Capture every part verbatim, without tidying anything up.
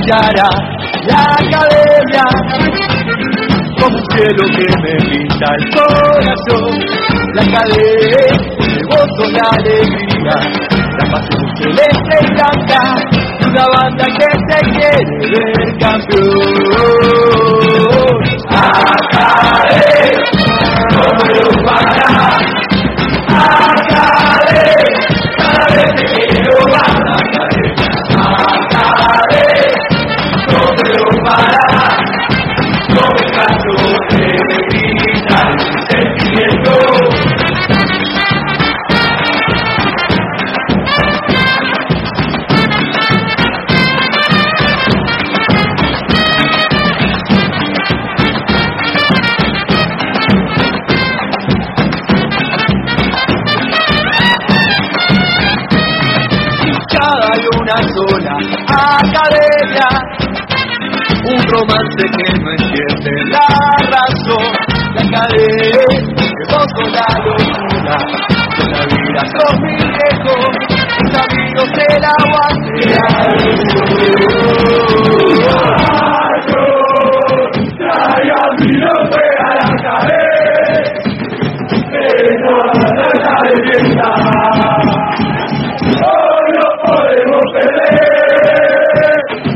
brillará la academia como un cielo que me pinta el corazón. La academia, el gozo, la alegría, la pasión celeste y blanca, una banda que se quiere ver campeón. Academia, ¿cómo lo para? Academia, cada vez que quiero más. Academia, ¿cómo lo para? No me canso de gritar sentimiento. Sola academia, un romance que no entiende la razón. La academia, que gozo la locura, con la vida son mi viejo, mis amigos del aguante. Traigan mi nombre a la academia, que no la leyenda. Podemos perder,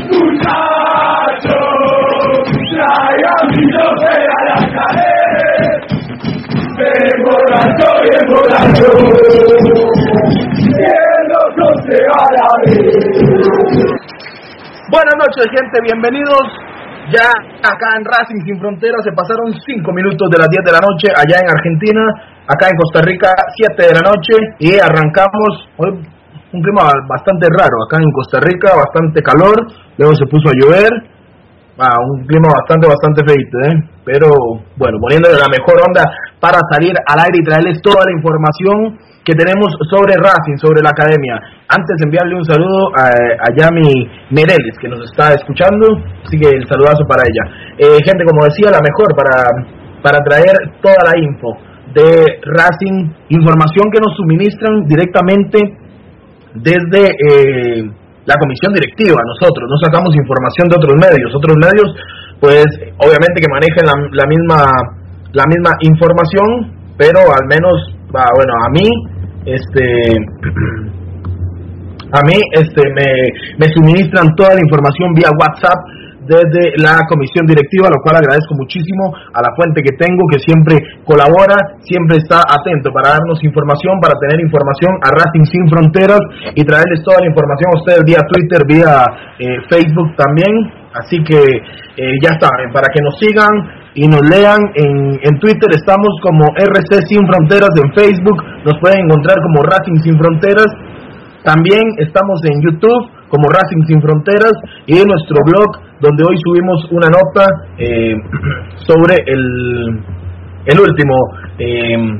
muchachos, traigan mi nombre a la calle, ven borracho y en borracho, siendo se va la vez. Buenas noches, gente, bienvenidos. Ya acá en Racing Sin Fronteras se pasaron cinco minutos de las diez de la noche allá en Argentina, acá en Costa Rica siete de la noche y arrancamos hoy. Un clima bastante raro acá en Costa Rica, bastante calor, luego se puso a llover, ah, un clima bastante, bastante feito, ¿eh? Pero bueno, poniéndole la mejor onda para salir al aire y traerles toda la información que tenemos sobre Racing, sobre la academia. Antes de enviarle un saludo a, a Yami Mereles, que nos está escuchando, así que el saludazo para ella. Eh, gente, como decía, la mejor para, para traer toda la info de Racing, información que nos suministran directamente desde eh, la comisión directiva. Nosotros no sacamos información de otros medios, otros medios pues obviamente que manejan la, la misma la misma información, pero al menos ah, bueno, a mí este a mí este me, me suministran toda la información vía WhatsApp desde la comisión directiva, lo cual agradezco muchísimo a la fuente que tengo, que siempre colabora, siempre está atento para darnos información, para tener información a Racing Sin Fronteras y traerles toda la información a ustedes vía Twitter, vía eh, Facebook también. Así que eh, ya saben, para que nos sigan y nos lean en, en Twitter estamos como R C Sin Fronteras, en Facebook nos pueden encontrar como Racing Sin Fronteras, también estamos en YouTube como Racing Sin Fronteras y en nuestro blog donde hoy subimos una nota eh, sobre el, el último eh,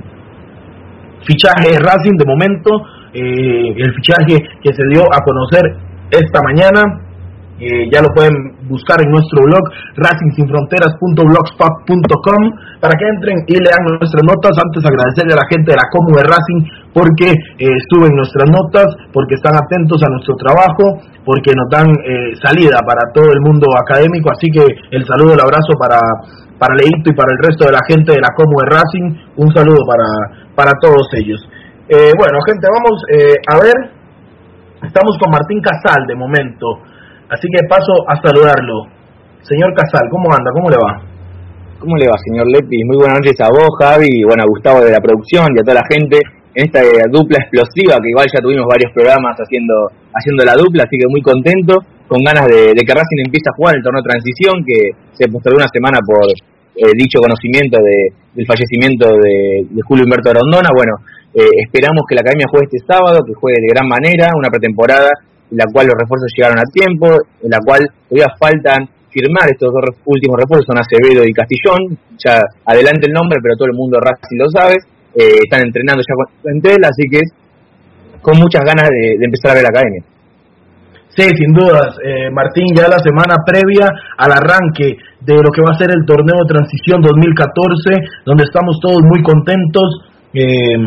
fichaje de Racing de momento, eh, el fichaje que se dio a conocer esta mañana. Eh, ya lo pueden buscar en nuestro blog racing sin fronteras punto blogspot punto com para que entren y lean nuestras notas. Antes agradecerle a la gente de la Comu de Racing porque eh, suben nuestras notas, porque están atentos a nuestro trabajo, porque nos dan eh, salida para todo el mundo académico. Así que el saludo, el abrazo para, para Leito y para el resto de la gente de la Comu de Racing. Un saludo para, para todos ellos. eh, Bueno, gente, vamos eh, a ver. Estamos con Martín Casal de momento, así que paso a saludarlo. Señor Casal, ¿cómo anda? ¿Cómo le va? ¿Cómo le va, señor Lepi? Muy buenas noches a vos, Javi, y bueno, a Gustavo de la producción y a toda la gente en esta dupla explosiva, que igual ya tuvimos varios programas haciendo haciendo la dupla, así que muy contento, con ganas de, de que Racing empiece a jugar el torneo de transición, que se postergó una semana por eh, dicho conocimiento de, del fallecimiento de, de Julio Humberto Rondona. Bueno, eh, esperamos que la academia juegue este sábado, que juegue de gran manera, una pretemporada en la cual los refuerzos llegaron a tiempo, en la cual todavía faltan firmar estos dos últimos refuerzos, son Acevedo y Castillón. Ya adelante el nombre, pero todo el mundo Racing lo sabe. Eh, están entrenando ya con plantel, así que con muchas ganas de, de empezar a ver la academia. Sí, sin dudas, eh, Martín, ya la semana previa al arranque de lo que va a ser el torneo de transición dos mil catorce, donde estamos todos muy contentos. Eh,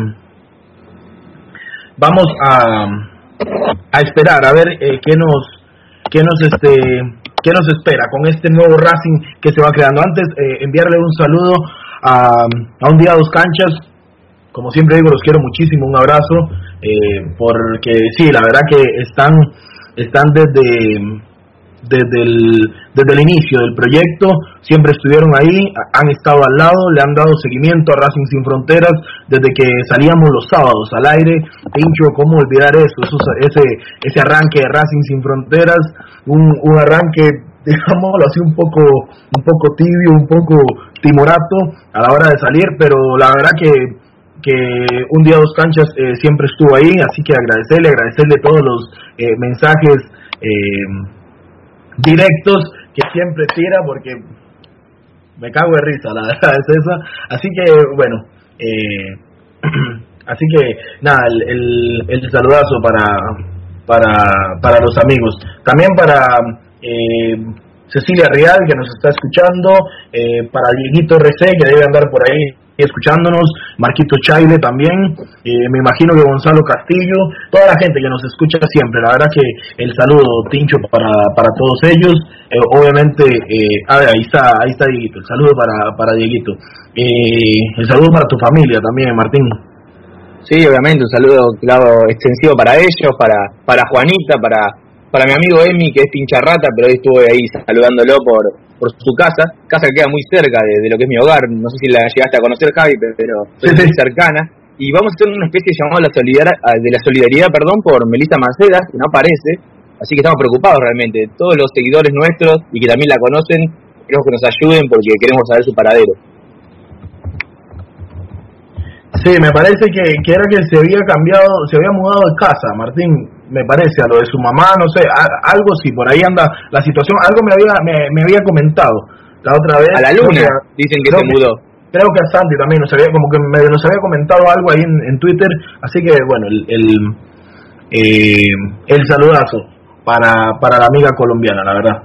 vamos a, a esperar a ver eh, qué nos qué nos este qué nos espera con este nuevo Racing que se va creando. Antes, eh, enviarle un saludo a, a un día dos canchas. Como siempre digo, los quiero muchísimo, un abrazo, eh, porque sí, la verdad que están, están desde... Desde el, desde el inicio del proyecto, siempre estuvieron ahí, han estado al lado, le han dado seguimiento a Racing Sin Fronteras desde que salíamos los sábados al aire. Pincho, ¿cómo olvidar eso? eso ese, ese arranque de Racing Sin Fronteras, un, un arranque, digámoslo así, un poco, un poco tibio, un poco timorato a la hora de salir, pero la verdad que que un día dos canchas eh, siempre estuvo ahí, así que agradecerle, agradecerle todos los eh, mensajes eh, directos que siempre tira, porque me cago de risa, la verdad es esa. Así que bueno, eh, así que nada, el, el, el saludazo para para para los amigos, también para eh, Cecilia Real, que nos está escuchando, eh, para Dieguito R C, que debe andar por ahí escuchándonos, Marquito Chaile también, eh, me imagino que Gonzalo Castillo, toda la gente que nos escucha siempre. La verdad que el saludo, Tincho, para para todos ellos. Eh, obviamente, eh, a ver, ahí está, ahí está Dieguito, el saludo para, para Dieguito. Eh, el saludo para tu familia también, Martín. Sí, obviamente, un saludo, claro, extensivo para ellos, para para Juanita, para para mi amigo Emi, que es pincharrata, pero hoy estuve ahí saludándolo por por su casa, casa que queda muy cerca de, de lo que es mi hogar. No sé si la llegaste a conocer, Javi, pero es muy cercana. Y vamos a hacer una especie llamada la solidar, de la solidaridad, perdón, por Melissa Macedas, que no aparece, así que estamos preocupados realmente. Todos los seguidores nuestros, y que también la conocen, queremos que nos ayuden porque queremos saber su paradero. Sí, me parece que, que era que se había cambiado, se había mudado de casa, Martín, me parece, a lo de su mamá, no sé, a, algo sí, por ahí anda la situación, algo me había me, me había comentado la otra vez. A la luna, que, dicen que se mudó. Que, creo que a Santi también nos había, como que me, nos había comentado algo ahí en, en Twitter, así que bueno, el el, eh, el saludazo para, para la amiga colombiana, la verdad.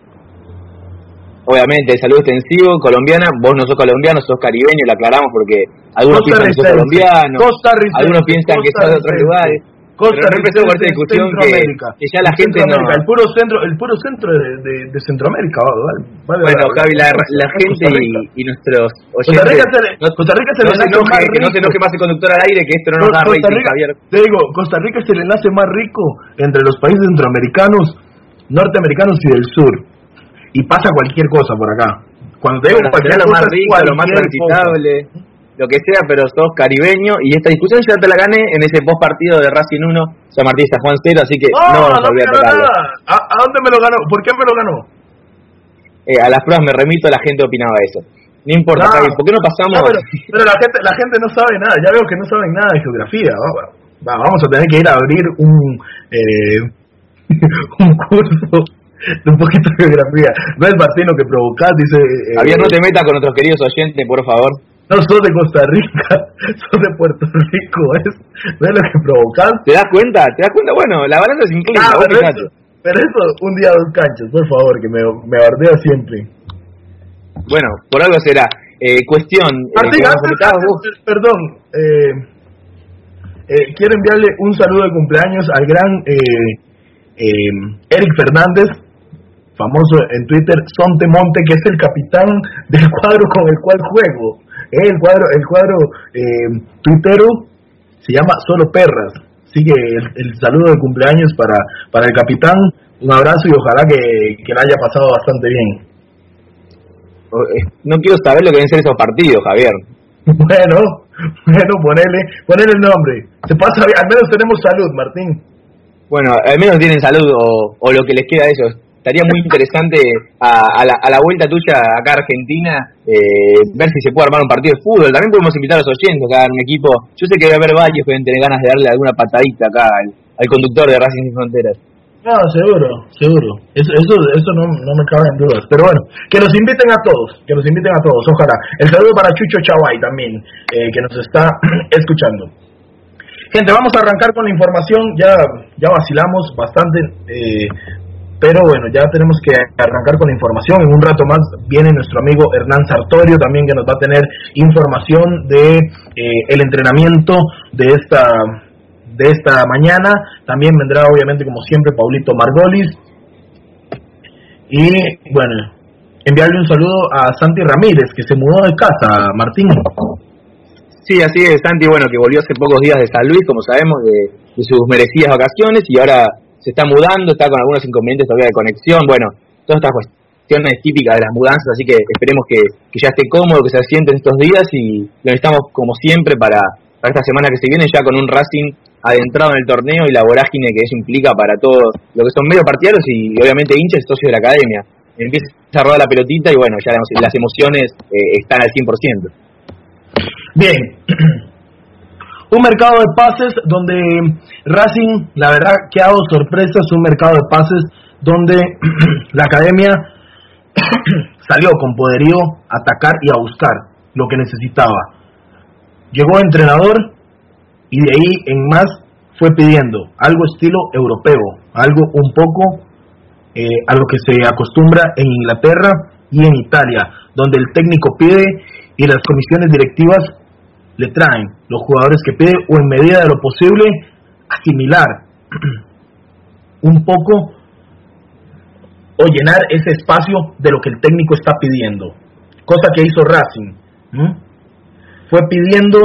Obviamente, saludo extensivo, colombiana, vos no sos colombiano, sos caribeño, lo aclaramos porque algunos piensan que sos colombiano, algunos piensan que sos de otros lugares. Costa Rica, pero no empezó con esta discusión que, que ya la gente no... El puro centro, el puro centro de, de, de Centroamérica, ¿vale? Vale, bueno, Javi, la, la gente y, y nuestros oyentes... Costa Rica se le, no, Costa Rica se no, le se enoje, que no se enoje más el conductor al aire, que esto no nos da rating, Javier. Te digo, Costa Rica es el enlace más rico entre los países centroamericanos, norteamericanos y del sur. Y pasa cualquier cosa por acá. Cuando te digo bueno, cualquier lo cosa, más rico, lo más transitable... Cosa. Lo que sea, pero sos caribeño, y esta discusión ya te la gané en ese post partido de Racing uno, San Martín San Juan cero, así que no, no vamos no a olvidar tocarlo. ¿A, ¿A dónde me lo ganó? ¿Por qué me lo ganó? Eh, a las pruebas me remito, la gente opinaba eso. No importa, no, Javi, ¿por qué no pasamos? No, pero, pero la gente la gente no sabe nada, ya veo que no saben nada de geografía. Va, vamos a tener que ir a abrir un eh, un curso de un poquito de geografía. No es Martín lo que provocás, dice... Eh, Javier, no te metas con nuestros queridos oyentes, por favor. No sos de Costa Rica, sos de Puerto Rico, ¿es? ¿No es lo que provocás? ¿Te das cuenta? ¿Te das cuenta? Bueno, la balanza se inclina. Ah, pero, eso, pero eso, un día dos canchas, por favor, que me, me bardea siempre. Bueno, por algo será. Eh, cuestión... Martín, eh, antes, antes, perdón, eh, eh, quiero enviarle un saludo de cumpleaños al gran eh, eh, Eric Fernández, famoso en Twitter, Sonte Monte, que es el capitán del cuadro con el cual juego. El cuadro, el cuadro eh, tuitero se llama Solo Perras. Sigue el, el saludo de cumpleaños para, para el capitán. Un abrazo y ojalá que, que la haya pasado bastante bien. No quiero saber lo que deben ser esos partidos, Javier. Bueno, bueno, ponele, ponele el nombre. Se pasa bien, al menos tenemos salud, Martín. Bueno, al menos tienen salud o, o lo que les queda a ellos. Estaría muy interesante a, a, la, a la vuelta tuya acá a Argentina, eh, ver si se puede armar un partido de fútbol. También podemos invitar a los oyentes a un equipo. Yo sé que debe haber varios que deben tener ganas de darle alguna patadita acá al, al conductor de Racing Sin Fronteras. No, seguro, seguro. Eso, eso, eso no, no me cabe en dudas. Pero bueno, que nos inviten a todos, que nos inviten a todos, ojalá. El saludo para Chucho Chavay también, eh, que nos está escuchando. Gente, vamos a arrancar con la información. Ya, ya vacilamos bastante. Eh, Pero bueno, ya tenemos que arrancar con la información. En un rato más viene nuestro amigo Hernán Sartorio también, que nos va a tener información de eh, el entrenamiento de esta de esta mañana. También vendrá obviamente como siempre Paulito Margolis. Y bueno, enviarle un saludo a Santi Ramírez, que se mudó de casa, Martín. Sí, así es, Santi, bueno, que volvió hace pocos días de San Luis, como sabemos, de, de sus merecidas vacaciones, y ahora se está mudando, está con algunos inconvenientes todavía de conexión, bueno, todas estas cuestiones típicas de las mudanzas, así que esperemos que, que ya esté cómodo, que se asiente en estos días, y lo necesitamos como siempre para, para esta semana que se viene, ya con un Racing adentrado en el torneo y la vorágine que eso implica para todos lo que son medio partidarios y, y obviamente hinchas y socios de la academia. Empieza a rodar la pelotita y bueno, ya las emociones eh, están al cien por ciento. Bien, un mercado de pases donde Racing, la verdad que ha dado sorpresas, un mercado de pases donde la academia salió con poderío a atacar y a buscar lo que necesitaba. Llegó entrenador y de ahí en más fue pidiendo algo estilo europeo, algo un poco eh, a lo que se acostumbra en Inglaterra y en Italia, donde el técnico pide y las comisiones directivas le traen los jugadores que pide, o en medida de lo posible asimilar un poco o llenar ese espacio de lo que el técnico está pidiendo, cosa que hizo Racing. ¿Mm? Fue pidiendo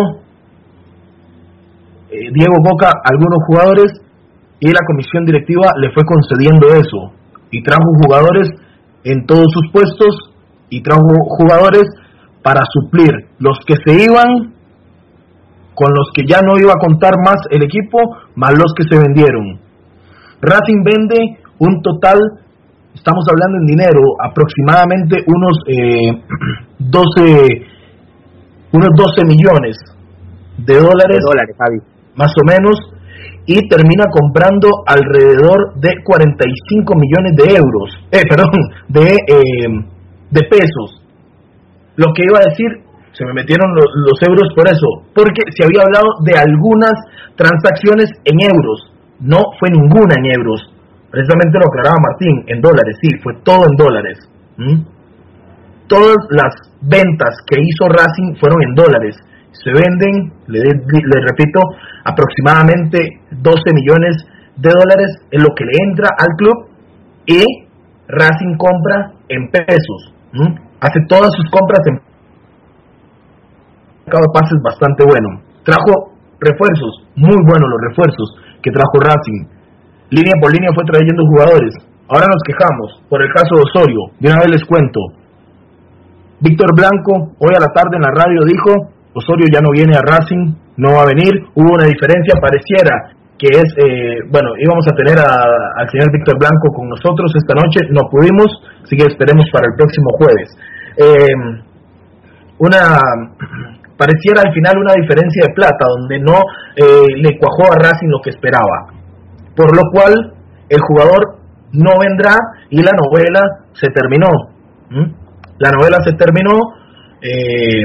eh, Diego Boca a algunos jugadores y la comisión directiva le fue concediendo eso y trajo jugadores en todos sus puestos y trajo jugadores para suplir los que se iban con los que ya no iba a contar más el equipo, más los que se vendieron. Racing vende un total, estamos hablando en dinero, aproximadamente unos eh, doce unos doce millones de dólares, de dólares, Javi, más o menos, y termina comprando alrededor de cuarenta y cinco millones de euros, eh, perdón, de eh, de pesos. Lo que iba a decir, se me metieron los, los euros por eso, porque se había hablado de algunas transacciones en euros, no fue ninguna en euros, precisamente lo aclaraba Martín, en dólares, sí, fue todo en dólares. ¿Mm? Todas las ventas que hizo Racing fueron en dólares, se venden, le, le repito, aproximadamente doce millones de dólares en lo que le entra al club, y Racing compra en pesos. ¿Mm? Hace todas sus compras en mercado de pases bastante bueno. Trajo refuerzos, muy buenos los refuerzos que trajo Racing. Línea por línea fue trayendo jugadores. Ahora nos quejamos por el caso de Osorio. De una vez les cuento. Víctor Blanco, hoy a la tarde en la radio dijo, Osorio ya no viene a Racing, no va a venir. Hubo una diferencia, pareciera que es, eh, bueno, íbamos a tener a, al señor Víctor Blanco con nosotros esta noche, no pudimos, así que esperemos para el próximo jueves. Eh, una pareciera al final una diferencia de plata, donde no eh, le cuajó a Racing lo que esperaba, por lo cual el jugador no vendrá y la novela se terminó. ¿Mm? La novela se terminó. Eh,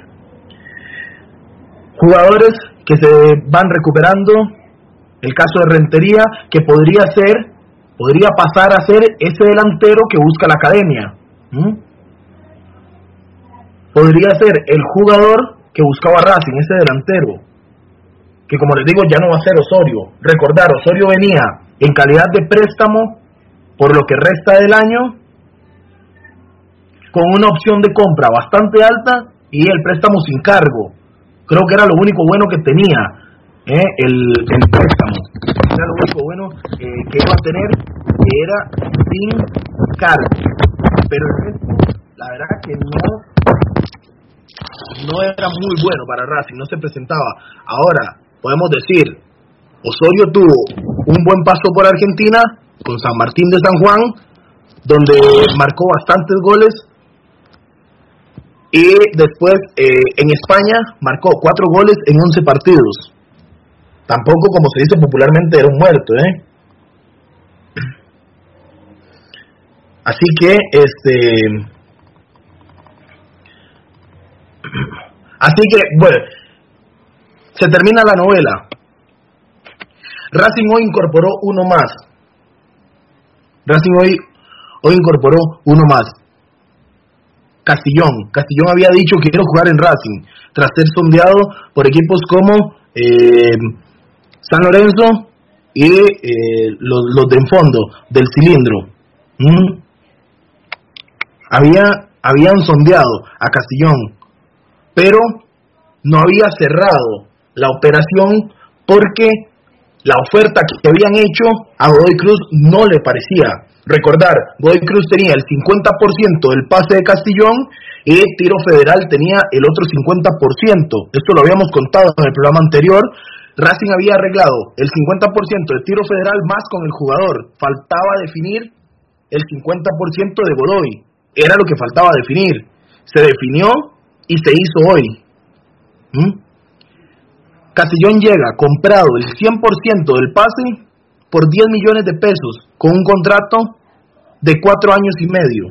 jugadores que se van recuperando. El caso de Rentería, que podría ser, podría pasar a ser ese delantero que busca la academia. ¿Mm? Podría ser el jugador que buscaba Racing, ese delantero, que como les digo ya no va a ser Osorio. Recordar, Osorio venía en calidad de préstamo por lo que resta del año, con una opción de compra bastante alta y el préstamo sin cargo. Creo que era lo único bueno que tenía, ¿eh? el, el préstamo. Era lo único bueno eh, que iba a tener, que era sin cargo. Pero el resto, la verdad que no, no era muy bueno para Racing, no se presentaba. Ahora, podemos decir, Osorio tuvo un buen paso por Argentina, con San Martín de San Juan, donde marcó bastantes goles. Y después eh, en España marcó cuatro goles en once partidos. Tampoco, como se dice popularmente, era un muerto, ¿eh? Así que, este... Así que, bueno, se termina la novela. Racing hoy incorporó uno más. Racing hoy, hoy incorporó uno más. Castillón. Castillón había dicho que quiero jugar en Racing, tras ser sondeado por equipos como eh, San Lorenzo y eh, los, los de en fondo, del Cilindro. ¿Mm? había, habían sondeado a Castellón, pero no había cerrado la operación porque la oferta que habían hecho a Godoy Cruz no le parecía. Recordar, Godoy Cruz tenía el cincuenta por ciento del pase de Castellón y Tiro Federal tenía el otro cincuenta por ciento. Esto lo habíamos contado en el programa anterior. Racing había arreglado el cincuenta por ciento de Tiro Federal más con el jugador. Faltaba definir el cincuenta por ciento de Godoy. Era lo que faltaba definir. Se definió y se hizo hoy. ¿Mm? Castellón llega comprado el cien por ciento del pase por diez millones de pesos con un contrato de cuatro años y medio.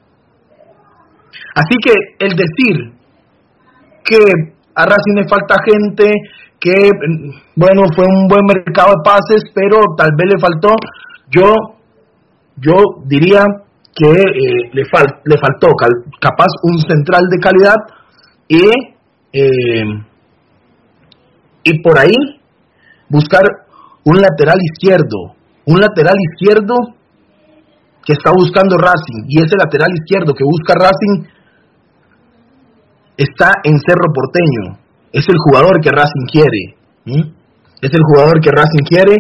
Así que el decir que a Racing le falta gente, que bueno, fue un buen mercado de pases, pero tal vez le faltó, yo yo diría que eh, le, fal, le faltó cal, capaz un central de calidad y eh, y por ahí buscar un lateral izquierdo, un lateral izquierdo que está buscando Racing, y ese lateral izquierdo que busca Racing está en Cerro Porteño. Es el jugador que Racing quiere, ¿sí? Es el jugador que Racing quiere,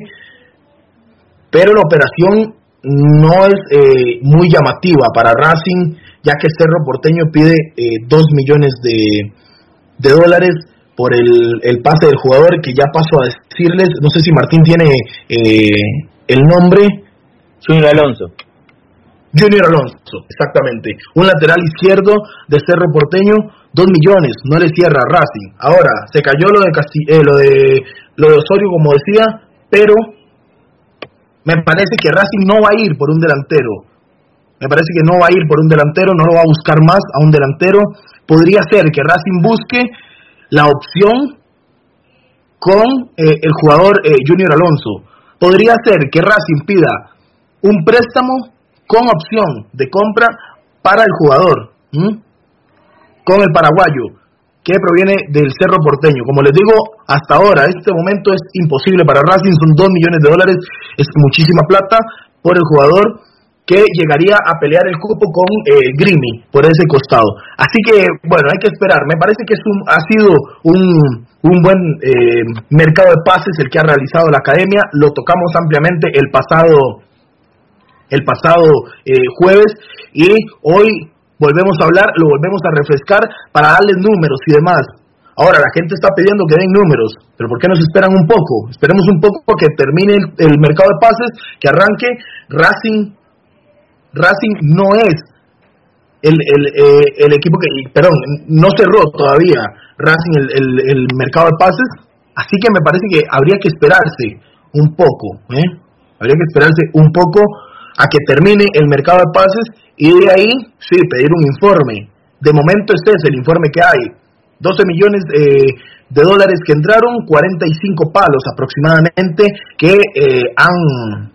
pero la operación no es eh, muy llamativa para Racing, ya que Cerro Porteño pide eh, dos millones de, de dólares por el, el pase del jugador, que ya paso a decirles, no sé si Martín tiene eh, el nombre. Junior Alonso. Junior Alonso, exactamente. Un lateral izquierdo de Cerro Porteño, dos millones, no le cierra a Racing. Ahora, se cayó lo de, Casti- eh, lo de lo de Osorio, como decía, pero me parece que Racing no va a ir por un delantero. Me parece que no va a ir por un delantero, no lo va a buscar más a un delantero. Podría ser que Racing busque la opción con eh, el jugador eh, Junior Alonso. Podría ser que Racing pida un préstamo con opción de compra para el jugador, ¿m? con el paraguayo, que proviene del Cerro Porteño. Como les digo, hasta ahora, este momento es imposible para Racing, son dos millones de dólares, es muchísima plata por el jugador, que llegaría a pelear el cupo con eh, Grimi por ese costado. Así que, bueno, hay que esperar. Me parece que es un, ha sido un, un buen eh, mercado de pases el que ha realizado la academia. Lo tocamos ampliamente el pasado, el pasado eh, jueves, y hoy volvemos a hablar, lo volvemos a refrescar para darles números y demás. Ahora, la gente está pidiendo que den números, pero ¿por qué nos esperan un poco? Esperemos un poco que termine el, el mercado de pases, que arranque. Racing Racing no es el, el, eh, el equipo que, perdón, no cerró todavía Racing el, el, el mercado de pases, así que me parece que habría que esperarse un poco, ¿eh? habría que esperarse un poco a que termine el mercado de pases, y de ahí, sí, pedir un informe. De momento este es el informe que hay, doce millones eh, de dólares que entraron, cuarenta y cinco palos aproximadamente que eh, han...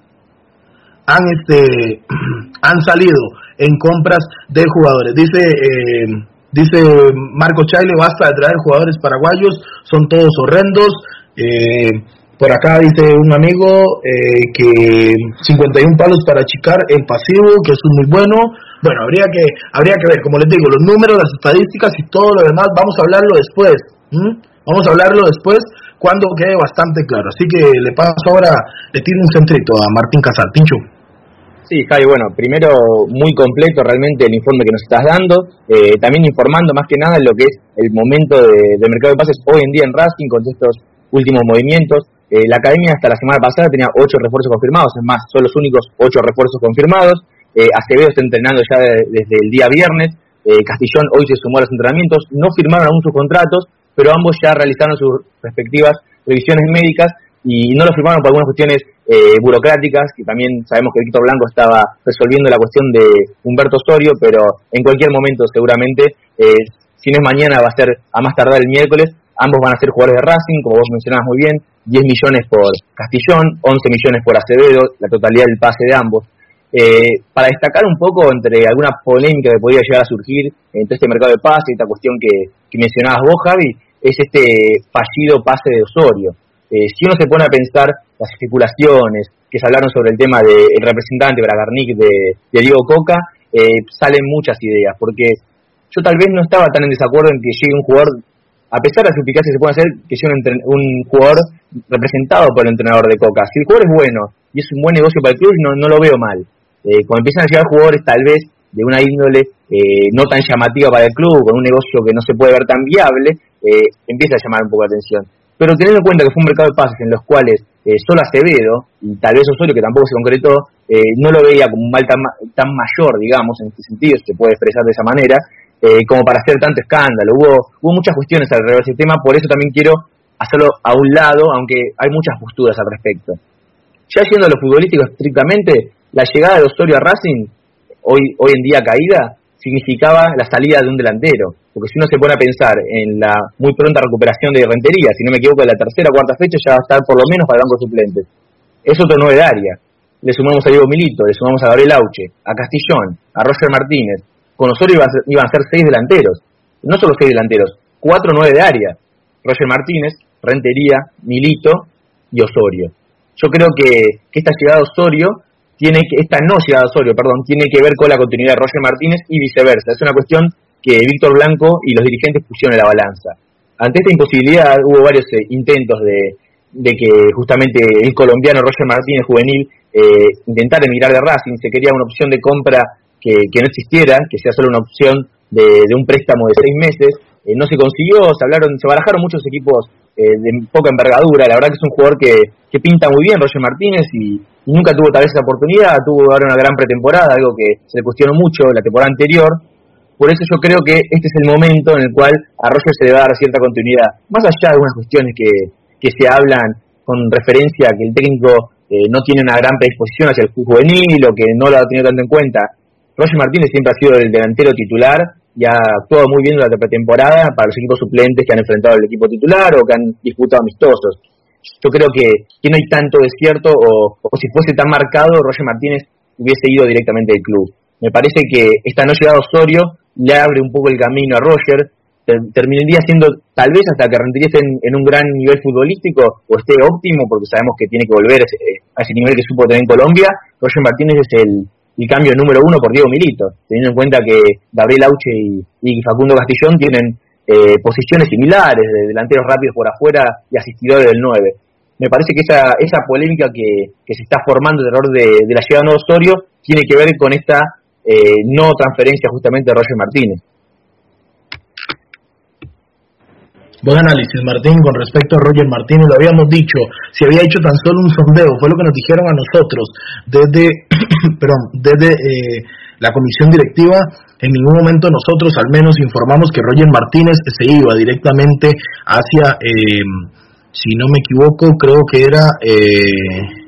han este han salido en compras de jugadores. Dice eh, dice Marco Chaile, basta de traer jugadores paraguayos, son todos horrendos. Eh, por acá dice un amigo eh, que cincuenta y uno palos para achicar el pasivo, que eso es muy bueno. Bueno, habría que habría que ver, como les digo, los números, las estadísticas y todo lo demás, vamos a hablarlo después. ¿Mm? Vamos a hablarlo después, cuando quede bastante claro. Así que le paso ahora, le tiro un centrito a Martín Casal. Pincho. Sí, Javi, bueno, primero muy completo realmente el informe que nos estás dando, eh, también informando más que nada lo que es el momento de, de mercado de pases hoy en día en Racing con estos últimos movimientos. Eh, la academia hasta la semana pasada tenía ocho refuerzos confirmados, es más, son los únicos ocho refuerzos confirmados. Eh, Acevedo está entrenando ya de, desde el día viernes, eh, Castillón hoy se sumó a los entrenamientos, no firmaron aún sus contratos, pero ambos ya realizaron sus respectivas revisiones médicas y no lo firmaron por algunas cuestiones eh, burocráticas, que también sabemos que Víctor Blanco estaba resolviendo la cuestión de Humberto Osorio, pero en cualquier momento seguramente, eh, si no es mañana va a ser a más tardar el miércoles, ambos van a ser jugadores de Racing, como vos mencionabas muy bien, diez millones por Castillón, once millones por Acevedo, la totalidad del pase de ambos. Eh, para destacar un poco entre alguna polémica que podría llegar a surgir entre este mercado de pase, esta cuestión que, que mencionabas vos, Javi, es este fallido pase de Osorio. Eh, si uno se pone a pensar las especulaciones que se hablaron sobre el tema del representante Bragarnik de, de Diego Coca, eh, salen muchas ideas, porque yo tal vez no estaba tan en desacuerdo en que llegue un jugador, a pesar de las suplicacias que se pueden hacer, que llegue un, entren- un jugador representado por el entrenador de Coca. Si el jugador es bueno y es un buen negocio para el club, no, no lo veo mal. Eh, cuando empiezan a llegar jugadores tal vez de una índole eh, no tan llamativa para el club, con un negocio que no se puede ver tan viable, eh, empieza a llamar un poco la atención. Pero teniendo en cuenta que fue un mercado de pases en los cuales eh, solo Acevedo, y tal vez Osorio, que tampoco se concretó, eh, no lo veía como un mal tan, tan mayor, digamos, en este sentido, se puede expresar de esa manera, eh, como para hacer tanto escándalo. Hubo, hubo muchas cuestiones alrededor de ese tema, por eso también quiero hacerlo a un lado, aunque hay muchas posturas al respecto. Ya yendo a lo futbolístico estrictamente, la llegada de Osorio a Racing, hoy, hoy en día caída, significaba la salida de un delantero, porque si uno se pone a pensar en la muy pronta recuperación de Rentería, si no me equivoco, de la tercera o cuarta fecha ya va a estar por lo menos para el banco de suplentes. Es otro nueve de área. Le sumamos a Diego Milito, le sumamos a Gabriel Auche, a Castillón, a Roger Martínez. Con Osorio iban a ser, iban a ser seis delanteros, no solo seis delanteros, cuatro nueve de área. Roger Martínez, Rentería, Milito y Osorio. Yo creo que, que esta llegada de Osorio tiene que, esta no llegada de Osorio, perdón, tiene que ver con la continuidad de Roger Martínez y viceversa. Es una cuestión que Víctor Blanco y los dirigentes pusieron en la balanza. Ante esta imposibilidad hubo varios eh, intentos de, de que justamente el colombiano Roger Martínez juvenil eh, intentara emigrar de Racing. Se quería una opción de compra que, que no existiera, que sea solo una opción de, de un préstamo de seis meses. Eh, no se consiguió, se hablaron, se barajaron muchos equipos eh, de poca envergadura. La verdad que es un jugador que, que pinta muy bien, Roger Martínez, y, y nunca tuvo tal vez esa oportunidad. Tuvo ahora una gran pretemporada, algo que se le cuestionó mucho la temporada anterior. Por eso yo creo que este es el momento en el cual a Roger se le va a dar cierta continuidad. Más allá de algunas cuestiones que, que se hablan con referencia a que el técnico eh, no tiene una gran predisposición hacia el juvenil o que no lo ha tenido tanto en cuenta, Roger Martínez siempre ha sido el delantero titular y ha actuado muy bien durante la pretemporada para los equipos suplentes que han enfrentado al equipo titular o que han disputado amistosos. Yo creo que, que no hay tanto desierto o, o si fuese tan marcado, Roger Martínez hubiese ido directamente del club. Me parece que esta no llegada a Osorio le abre un poco el camino a Roger, terminaría siendo, tal vez hasta que Rentería esté en, en un gran nivel futbolístico o esté óptimo, porque sabemos que tiene que volver a ese, a ese nivel que supo tener en Colombia. Roger Martínez es el, el cambio número uno por Diego Milito, teniendo en cuenta que Gabriel Auche y, y Facundo Castillón tienen eh, posiciones similares, de delanteros rápidos por afuera y asistidores del nueve. Me parece que esa, esa polémica que, que se está formando alrededor de, de la llegada de Osorio tiene que ver con esta Eh, no transferencia justamente de Roger Martínez. Buen análisis, Martín, con respecto a Roger Martínez. Lo habíamos dicho, se había hecho tan solo un sondeo, fue lo que nos dijeron a nosotros desde perdón, desde eh, la comisión directiva. En ningún momento nosotros al menos informamos que Roger Martínez se iba directamente hacia eh, si no me equivoco, creo que era eh,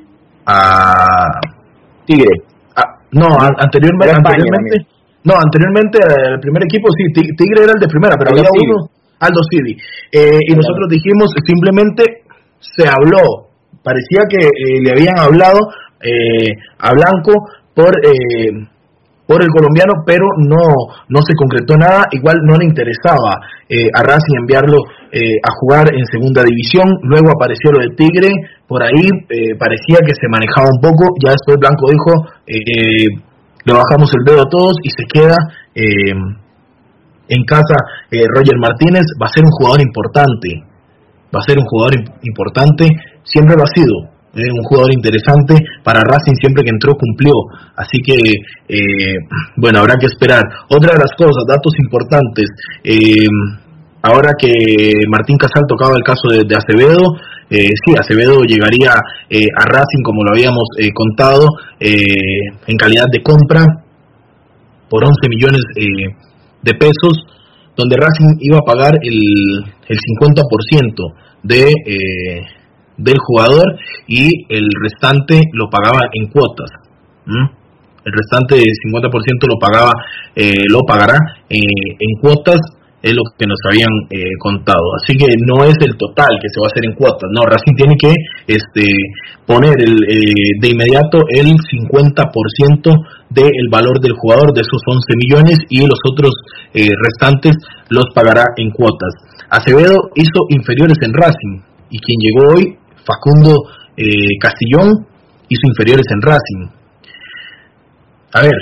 a Tigre. No, anteriormente, anteriormente no, anteriormente el primer equipo, sí, Tigre era el de primera, pero había uno, Aldo Civi, eh, y nosotros dijimos, simplemente se habló, parecía que eh, le habían hablado eh, a Blanco por eh, por el colombiano, pero no no se concretó nada. Igual no le interesaba eh, a Racing enviarlo eh, a jugar en segunda división. Luego apareció lo de Tigre, por ahí eh, parecía que se manejaba un poco. Ya después Blanco dijo, eh, le bajamos el dedo a todos y se queda eh, en casa. eh, Roger Martínez va a ser un jugador importante, va a ser un jugador imp- importante, siempre lo ha sido. Eh, un jugador interesante para Racing, siempre que entró cumplió, así que eh, bueno, habrá que esperar. Otra de las cosas, datos importantes, eh, ahora que Martín Casal tocaba el caso de, de Acevedo, eh, sí, Acevedo llegaría eh, a Racing, como lo habíamos eh, contado, eh, en calidad de compra por once millones eh, de pesos, donde Racing iba a pagar el, el cincuenta por ciento de eh, del jugador y el restante lo pagaba en cuotas. ¿Mm? El restante del cincuenta por ciento lo pagaba eh, lo pagará eh, en cuotas, es lo que nos habían eh, contado. Así que no es el total que se va a hacer en cuotas, no, Racing tiene que este poner el, eh, de inmediato el cincuenta por ciento del valor del jugador, de esos once millones, y los otros eh, restantes los pagará en cuotas. Acevedo hizo inferiores en Racing, y quien llegó hoy, Facundo eh, Castillón, hizo inferiores en Racing. A ver,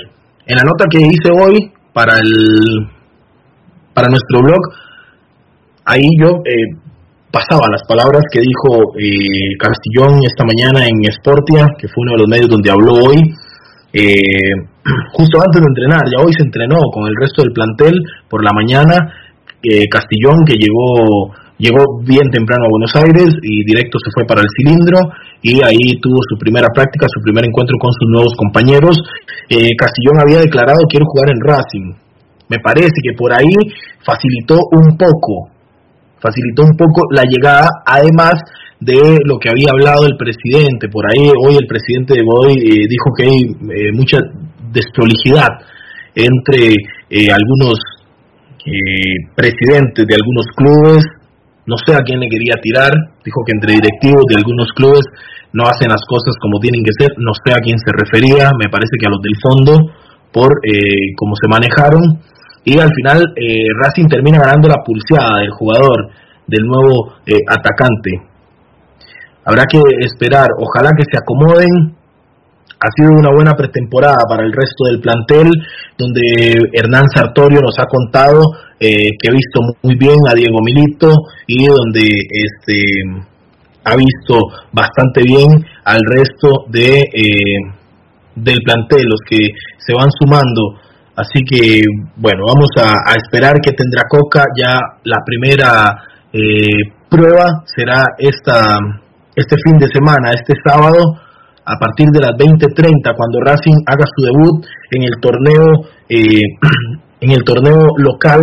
en la nota que hice hoy para el para nuestro blog, ahí yo eh, pasaba las palabras que dijo eh, Castillón esta mañana en Sportia, que fue uno de los medios donde habló hoy, eh, justo antes de entrenar. Ya hoy se entrenó con el resto del plantel por la mañana. eh, Castillón, que llegó llegó bien temprano a Buenos Aires y directo se fue para el Cilindro, y ahí tuvo su primera práctica, su primer encuentro con sus nuevos compañeros. eh, Castillón había declarado quiero jugar en Racing. Me parece que por ahí facilitó un poco facilitó un poco la llegada, además de lo que había hablado el presidente. Por ahí hoy el presidente de Godoy eh, dijo que hay eh, mucha desprolijidad entre eh, algunos eh, presidentes de algunos clubes. No sé a quién le quería tirar. Dijo que entre directivos de algunos clubes no hacen las cosas como tienen que ser. No sé a quién se refería. Me parece que a los del fondo, por eh, cómo se manejaron. Y al final eh, Racing termina ganando la pulseada del jugador, del nuevo eh, atacante. Habrá que esperar, ojalá que se acomoden. Ha sido una buena pretemporada para el resto del plantel, donde Hernán Sartorio nos ha contado eh, que ha visto muy bien a Diego Milito, y donde este ha visto bastante bien al resto de eh, del plantel, los que se van sumando. Así que, bueno, vamos a, a esperar que tendrá Coca. Ya la primera eh, prueba será esta este fin de semana, este sábado, a partir de las veinte treinta, cuando Racing haga su debut en el torneo eh, en el torneo local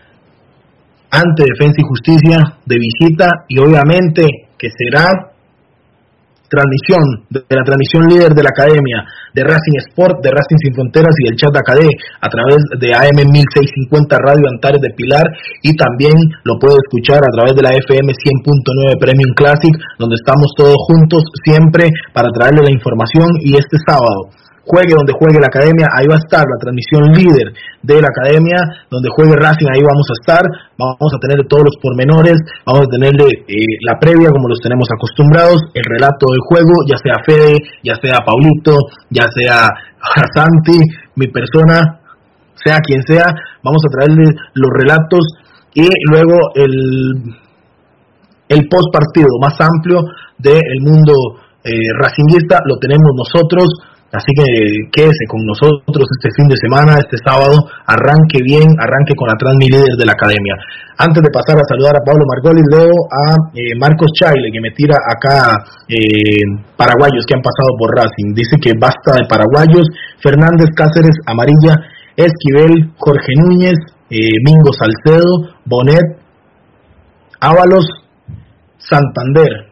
ante Defensa y Justicia de visita, y obviamente que será transmisión de la transmisión líder de la academia de Racing Sport, de Racing Sin Fronteras y del Chat de Acadé, a través de A M mil seiscientos cincuenta Radio Antares de Pilar, y también lo puede escuchar a través de la F M cien punto nueve Premium Classic, donde estamos todos juntos siempre para traerle la información. Y este sábado, juegue donde juegue la academia, ahí va a estar la transmisión líder de la academia. Donde juegue Racing, ahí vamos a estar, vamos a tener todos los pormenores, vamos a tenerle eh, la previa como los tenemos acostumbrados, el relato del juego, ya sea Fede, ya sea Paulito, ya sea Santi, mi persona, sea quien sea, vamos a traerle los relatos, y luego el, el post partido más amplio del mundo eh, racinguista lo tenemos nosotros. Así que quédese con nosotros este fin de semana, este sábado, arranque bien, arranque con la Transmi líder de la academia. Antes de pasar a saludar a Pablo Margolis, leo a eh, Marcos Chaile, que me tira acá eh, paraguayos que han pasado por Racing. Dice que basta de paraguayos: Fernández, Cáceres, Amarilla, Esquivel, Jorge Núñez, eh, Mingo Salcedo, Bonet, Ábalos, Santander.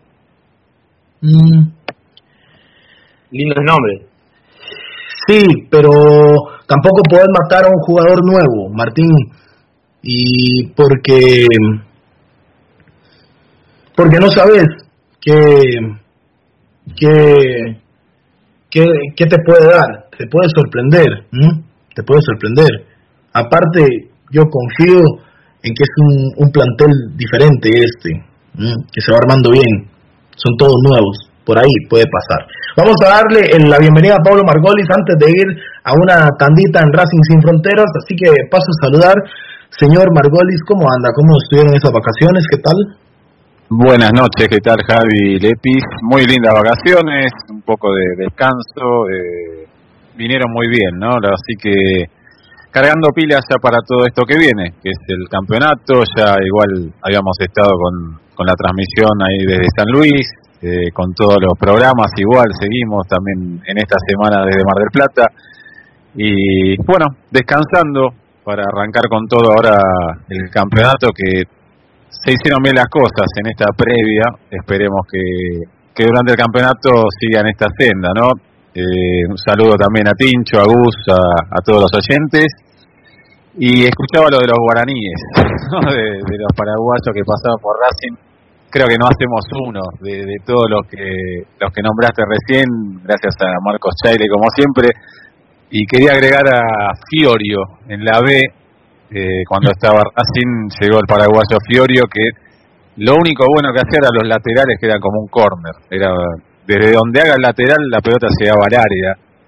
Mm. Lindos nombres. Sí, pero tampoco podés matar a un jugador nuevo, Martín, y porque porque no sabes qué qué qué, qué te puede dar, te puede sorprender, ¿m? te puede sorprender. Aparte, yo confío en que es un, un plantel diferente este, ¿m? que se va armando bien, son todos nuevos. Por ahí puede pasar. Vamos a darle la bienvenida a Pablo Margolis antes de ir a una tandita en Racing Sin Fronteras, así que paso a saludar. Señor Margolis, ¿cómo anda? ¿Cómo estuvieron esas vacaciones? ¿Qué tal? Buenas noches, ¿qué tal, Javi Lepis? Muy lindas vacaciones, un poco de descanso, eh, vinieron muy bien, ¿no? Así que cargando pilas ya para todo esto que viene, que es el campeonato. Ya igual habíamos estado con, con la transmisión ahí desde San Luis, Eh, con todos los programas, igual seguimos también en esta semana desde Mar del Plata, y bueno, descansando para arrancar con todo ahora el campeonato, que se hicieron bien las cosas en esta previa. Esperemos que, que durante el campeonato sigan esta senda, ¿no? Eh, un saludo también a Tincho, a Gus, a, a todos los oyentes, y escuchaba lo de los guaraníes, ¿no? de, de los paraguayos que pasaban por Racing. Creo que no hacemos uno de, de todos los que los que nombraste recién, gracias a Marcos Chaile como siempre. Y quería agregar a Fiorio en la B, eh, cuando estaba Racing llegó el paraguayo Fiorio, que lo único bueno que hacía eran los laterales, que eran como un córner, era desde donde haga el lateral la pelota llegaba al área,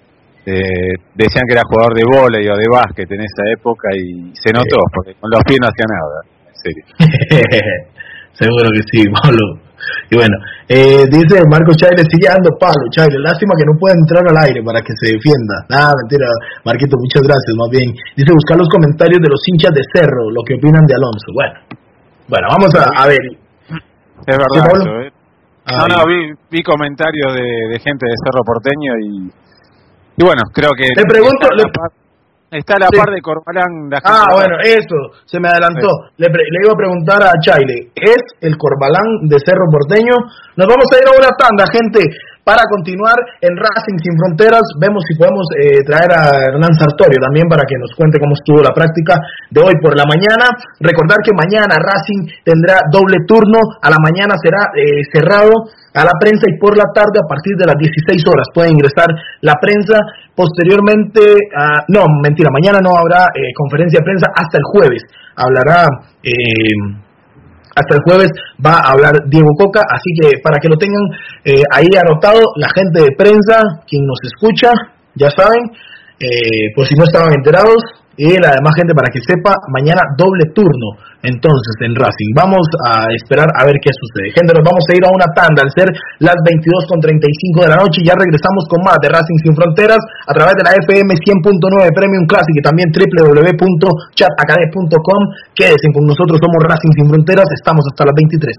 eh, decían que era jugador de vóley o de básquet en esa época y se notó, sí. Porque con los pies no hacía nada, en serio. Seguro que sí, Pablo. Y bueno, eh, dice Marco Chaile, sigue dando palo, Chaile, lástima que no puede entrar al aire para que se defienda. Nada, mentira, Marquito, muchas gracias, más bien. Dice, buscar los comentarios de los hinchas de Cerro, lo que opinan de Alonso. Bueno, bueno, vamos a, a ver. Es verdad, ¿sí, eso, ¿eh? No, no, vi, vi comentarios de, de gente de Cerro Porteño y, y bueno, creo que... Le pregunto... Está, le, la, par, está a la sí. par de Corbalán. La ah, bueno, eso, se me adelantó. Sí. Le, le iba a preguntar a Chaile, ¿es el Corbalán de Cerro Porteño? Nos vamos a ir a una tanda, gente, para continuar en Racing Sin Fronteras. Vemos si podemos eh, traer a Hernán Sartorio también para que nos cuente cómo estuvo la práctica de hoy por la mañana. Recordar que mañana Racing tendrá doble turno, a la mañana será eh, cerrado a la prensa y por la tarde a partir de las dieciséis horas puede ingresar la prensa. Posteriormente, uh, no, mentira, mañana no habrá eh, conferencia de prensa, hasta el jueves hablará... Eh, Hasta el jueves va a hablar Diego Coca, así que para que lo tengan eh, ahí anotado, la gente de prensa, quien nos escucha, ya saben, eh, por si no estaban enterados, y la demás gente para que sepa, mañana doble turno, entonces, en Racing. Vamos a esperar a ver qué sucede. Gente, nos vamos a ir a una tanda al ser las veintidós con treinta y cinco de la noche y ya regresamos con más de Racing Sin Fronteras a través de la F M cien punto nueve Premium Classic y también w w w punto chat academy punto com. Quédense con nosotros, somos Racing Sin Fronteras, estamos hasta las veintitrés.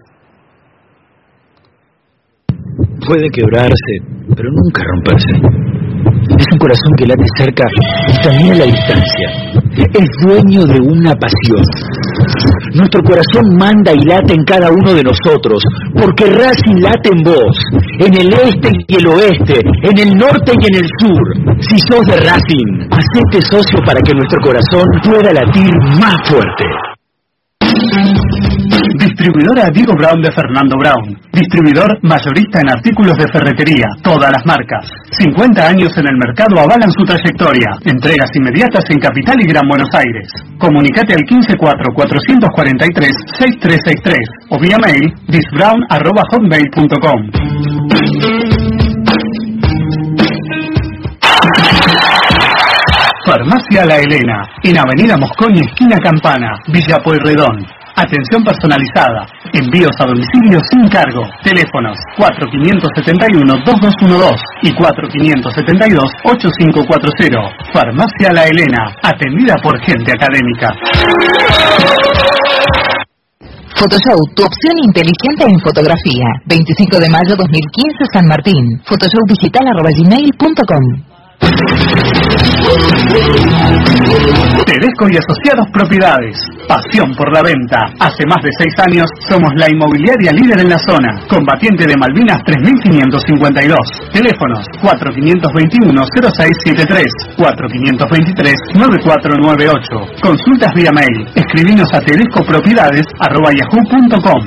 Puede quebrarse, pero nunca romperse. Es un corazón que late cerca y también a la distancia. Es dueño de una pasión. Nuestro corazón manda y late en cada uno de nosotros, porque Racing late en vos, en el este y el oeste, en el norte y en el sur. Si sos de Racing, hacete socio para que nuestro corazón pueda latir más fuerte. Distribuidora Diego Brown de Fernando Brown. Distribuidor mayorista en artículos de ferretería, todas las marcas. cincuenta años en el mercado avalan su trayectoria. Entregas inmediatas en Capital y Gran Buenos Aires. Comunicate al uno cinco cuatro cuatro cuatro tres seis tres seis tres o vía mail disbrown arroba hotmail punto com. Farmacia La Elena, en Avenida Mosconi, esquina Campana, Villa Pueyrredón. Atención personalizada, envíos a domicilio sin cargo. Teléfonos cuatro cinco siete uno dos dos uno dos y cuatro cinco siete dos ocho cinco cuatro cero. Farmacia La Elena, atendida por gente académica. Photoshow, tu opción inteligente en fotografía. veinticinco de mayo dos mil quince, San Martín. Photoshowdigital arroba gmail punto com. Tedesco y Asociados Propiedades. Pasión por la venta. Hace más de seis años somos la inmobiliaria líder en la zona. Combatiente de Malvinas tres mil quinientos cincuenta y dos. Teléfonos cuatro cinco dos uno cero seis siete tres, cuatro cinco dos tres nueve cuatro nueve ocho. Consultas vía mail. Escribinos a tedescopropiedades arroba yahoo punto com.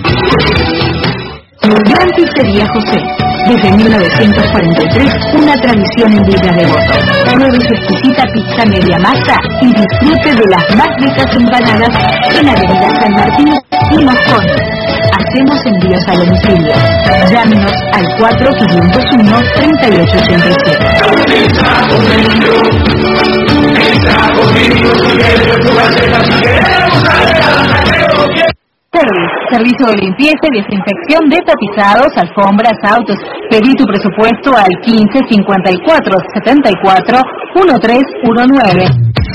Gran Pizzería José. Desde mil novecientos cuarenta y tres, una tradición en Villa Devoto. Pruebe su exquisita pizza media masa y disfrute de las más ricas empanadas en Avenida San Martín y Moscón. Hacemos envíos a domicilio. Llámenos al cuatro cinco cero uno tres ocho ocho siete. Service, servicio de limpieza y desinfección de tapizados, alfombras, autos. Pedí tu presupuesto al quince cincuenta y cuatro setenta y cuatro trece diecinueve.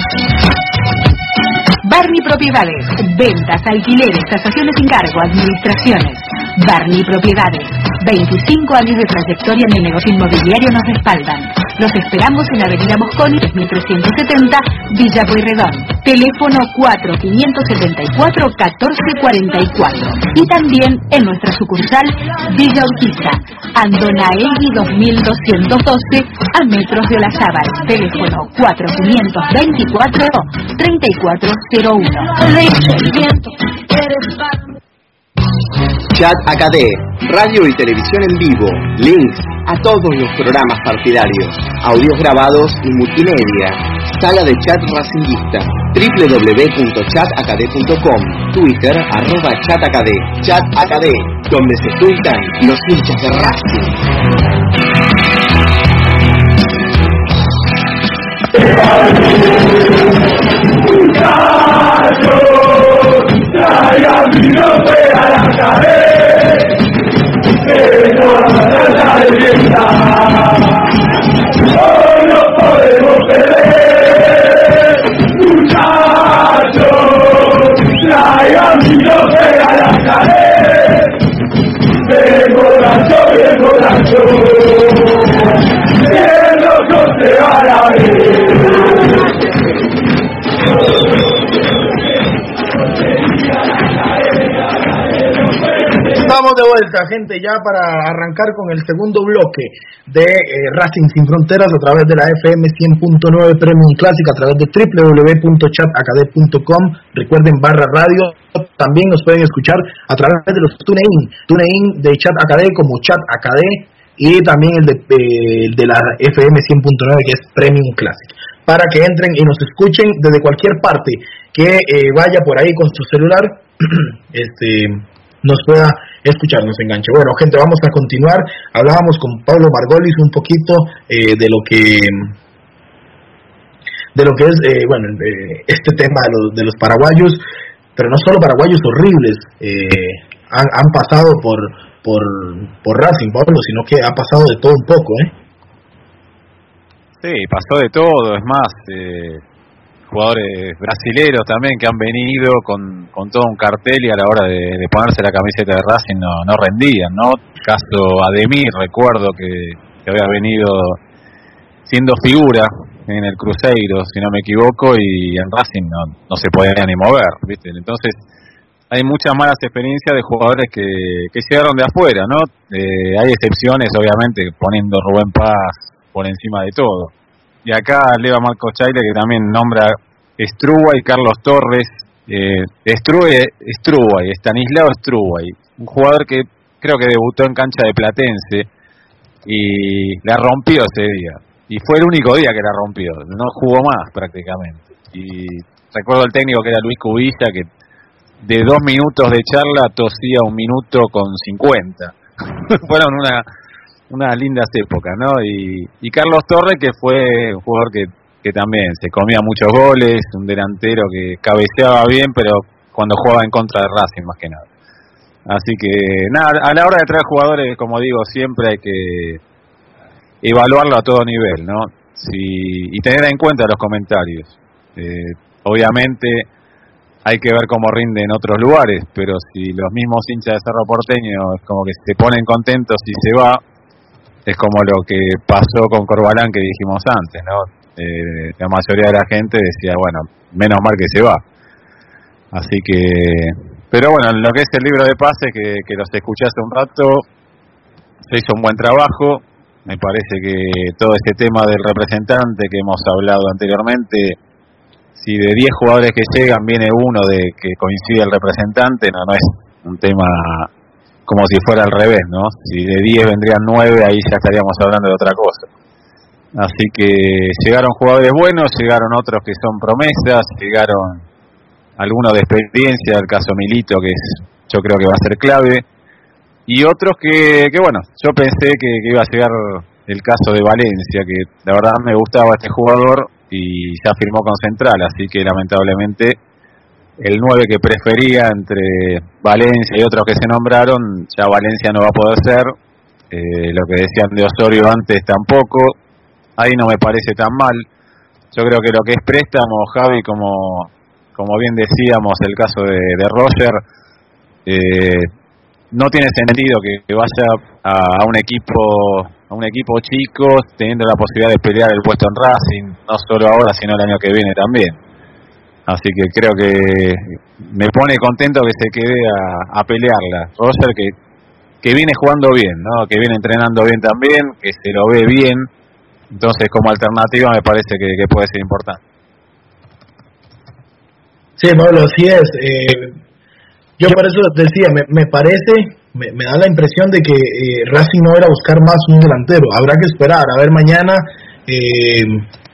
Barney Propiedades, ventas, alquileres, tasaciones sin cargo, administraciones. Barney Propiedades, veinticinco años de trayectoria en el negocio inmobiliario nos respaldan. Los esperamos en Avenida Mosconi tres mil trescientos setenta, Villa Pueyrredón. Teléfono cuatro cinco siete cuatro uno cuatro cuatro cuatro. Y también en nuestra sucursal Villa Urquiza, Andonaegui dos mil doscientos doce, a metros de Olazábal. Teléfono cuatro cinco dos cuatro tres cuatro cero uno. Chat A K D, radio y televisión en vivo, links a todos los programas partidarios, audios grabados y multimedia, sala de chat racinguista, w w w punto chat a k d punto com, Twitter, arroba chatakd, Chat A K D, donde se tuitan los hinchas de Racing. vuelta, gente, ya para arrancar con el segundo bloque de eh, Racing Sin Fronteras a través de la F M cien punto nueve Premium Classic, a través de w w w punto chat a k d punto com. Recuerden, barra radio. También nos pueden escuchar a través de los TuneIn, TuneIn de Chat A K D como Chat A K D, y también el de, eh, de la F M cien punto nueve, que es Premium Classic, para que entren y nos escuchen desde cualquier parte que eh, vaya por ahí con su celular, este nos pueda escuchar, nos enganche. Bueno, gente, vamos a continuar. Hablábamos con Pablo Margolis un poquito eh, de lo que de lo que es eh, bueno eh, este tema de los, de los paraguayos, pero no solo paraguayos horribles eh, han, han pasado por por por Racing, Pablo, sino que ha pasado de todo un poco, ¿eh? Sí, pasó de todo. Es más, eh, jugadores brasileros también que han venido con, con todo un cartel y a la hora de, de ponerse la camiseta de Racing no, no rendían, ¿no? Caso Ademir, recuerdo que, que había venido siendo figura en el Cruzeiro, si no me equivoco, y en Racing no, no se podía ni mover, ¿viste? Entonces hay muchas malas experiencias de jugadores que, que llegaron de afuera, ¿no? Eh, hay excepciones, obviamente, poniendo Rubén Paz por encima de todo. Y acá Leva Marco Chaile, que también nombra Struway, Carlos Torres, eh, Struway, Struway, Estanislao Struway, un jugador que creo que debutó en cancha de Platense y la rompió ese día. Y fue el único día que la rompió, no jugó más prácticamente. Y recuerdo el técnico que era Luis Cubilla, que de dos minutos de charla tosía un minuto con cincuenta. Fueron una... unas lindas épocas, ¿no? Y, y Carlos Torres, que fue un jugador que, que también se comía muchos goles, un delantero que cabeceaba bien, pero cuando jugaba en contra de Racing, más que nada. Así que, nada, a la hora de traer jugadores, como digo, siempre hay que evaluarlo a todo nivel, ¿no? Si, y tener en cuenta los comentarios. Eh, obviamente hay que ver cómo rinde en otros lugares, pero si los mismos hinchas de Cerro Porteño es como que se ponen contentos y se va, es como lo que pasó con Corbalán, que dijimos antes, ¿no? Eh, la mayoría de la gente decía, bueno, menos mal que se va. Así que, pero bueno, en lo que es el libro de pases, que, que los escuché hace un rato, se hizo un buen trabajo. Me parece que todo este tema del representante que hemos hablado anteriormente, si de diez jugadores que llegan viene uno de que coincide el representante, no, no es un tema como si fuera al revés, ¿no? Si de diez vendrían nueve, ahí ya estaríamos hablando de otra cosa. Así que llegaron jugadores buenos, llegaron otros que son promesas, llegaron algunos de experiencia, el caso Milito, que es, yo creo que va a ser clave, y otros que, que bueno, yo pensé que, que iba a llegar el caso de Valencia, que la verdad me gustaba este jugador y ya firmó con Central, así que lamentablemente el nueve que prefería entre Valencia y otros que se nombraron, ya Valencia no va a poder ser. Eh, lo que decían de Osorio antes tampoco. Ahí no me parece tan mal. Yo creo que lo que es préstamo, Javi, como como bien decíamos, el caso de, de Roger, eh, no tiene sentido que, que vaya a, a un equipo a un equipo chico teniendo la posibilidad de pelear el puesto en Racing, no solo ahora, sino el año que viene también. Así que creo que me pone contento que se quede a, a pelearla. Roger, que, que viene jugando bien, ¿no? Que viene entrenando bien también, que se lo ve bien. Entonces, como alternativa, me parece que, que puede ser importante. Sí, Pablo, así es. Eh, yo por eso decía, me, me parece, me, me da la impresión de que eh, Racing no va a ir a buscar más un delantero. Habrá que esperar, a ver mañana... Eh,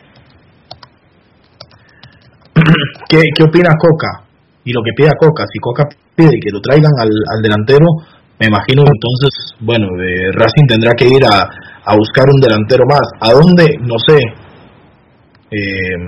¿Qué, ¿Qué opina Coca? Y lo que pida Coca, si Coca pide que lo traigan al, al delantero, me imagino entonces, bueno, eh, Racing tendrá que ir a, a buscar un delantero más. ¿A dónde? No sé. Eh,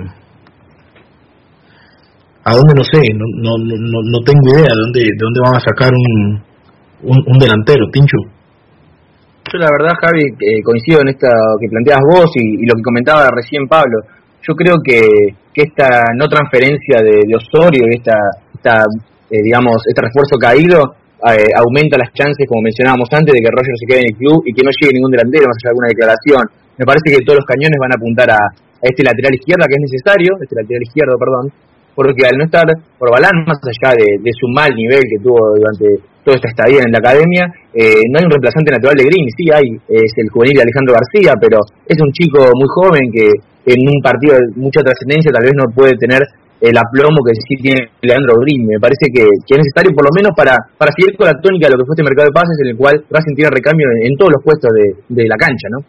¿A dónde? No sé, no no no, no tengo idea de dónde, de dónde van a sacar un, un, un delantero, Tincho. Yo la verdad, Javi, eh, coincido en esta que planteabas vos y, y lo que comentaba recién Pablo. Yo creo que, que esta no transferencia de, de Osorio y esta, esta eh, digamos, este refuerzo caído eh, aumenta las chances, como mencionábamos antes, de que Roger se quede en el club y que no llegue ningún delantero, más allá de alguna declaración. Me parece que todos los cañones van a apuntar a, a este lateral izquierda, que es necesario, este lateral izquierdo, perdón, porque al no estar Corbalán, más allá de, de su mal nivel que tuvo durante toda esta estadía en la academia, eh, no hay un reemplazante natural de Grimi, sí hay, es el juvenil de Alejandro García, pero es un chico muy joven que en un partido de mucha trascendencia tal vez no puede tener el aplomo que sí tiene Leandro Grimi. Me parece que, que es necesario por lo menos para, para seguir con la tónica de lo que fue este mercado de pases, en el cual Racing tiene recambio en, en todos los puestos de, de la cancha, ¿no?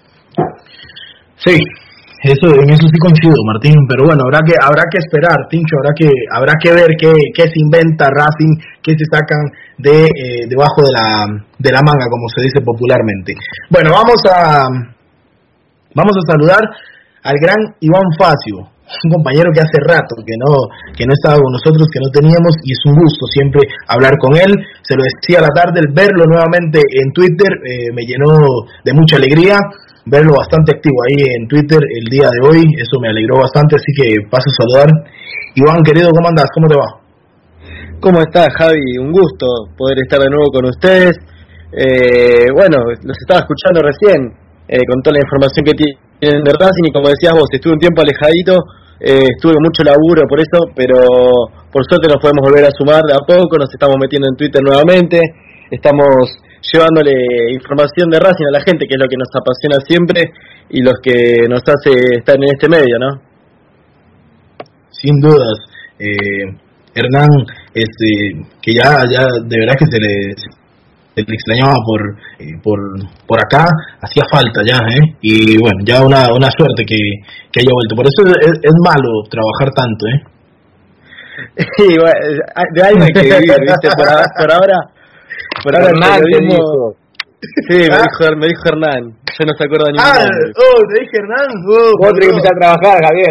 Sí, eso, en eso sí coincido, Martín, pero bueno, habrá que habrá que esperar, Tincho, habrá que habrá que ver qué, qué se inventa Racing, qué se sacan de eh, debajo de la de la manga, como se dice popularmente. Bueno, vamos a vamos a saludar al gran Iván Facio, un compañero que hace rato que no que no estaba con nosotros, que no teníamos, y es un gusto siempre hablar con él. Se lo decía a la tarde, el verlo nuevamente en Twitter eh, me llenó de mucha alegría. Verlo bastante activo ahí en Twitter el día de hoy, eso me alegró bastante, así que paso a saludar. Iván, querido, ¿cómo andás? ¿Cómo te va? ¿Cómo estás, Javi? Un gusto poder estar de nuevo con ustedes. Eh, bueno, los estaba escuchando recién, eh, con toda la información que tienen de Racing, y como decías vos, estuve un tiempo alejadito, eh, estuve con mucho laburo por eso, pero por suerte nos podemos volver a sumar de a poco, nos estamos metiendo en Twitter nuevamente, estamos llevándole información de Racing a la gente, que es lo que nos apasiona siempre y los que nos hace estar en este medio, ¿no? Sin dudas, eh, Hernán, este, que ya, ya de verdad que se le, se le extrañaba por, eh, por, por acá, hacía falta ya, ¿eh? Y bueno, ya una, una suerte que, que haya vuelto. Por eso es, es malo trabajar tanto, ¿eh? Sí, bueno, de algo hay que vivir, ¿viste? Por, por ahora... Por ahora Hernán te dijo. Sí, me, ¿Ah? dijo, me dijo Hernán. Yo no se acuerda ni Ah, nombre. oh, te dije Hernán. Oh, Vos tenés que empezar a trabajar, Javier.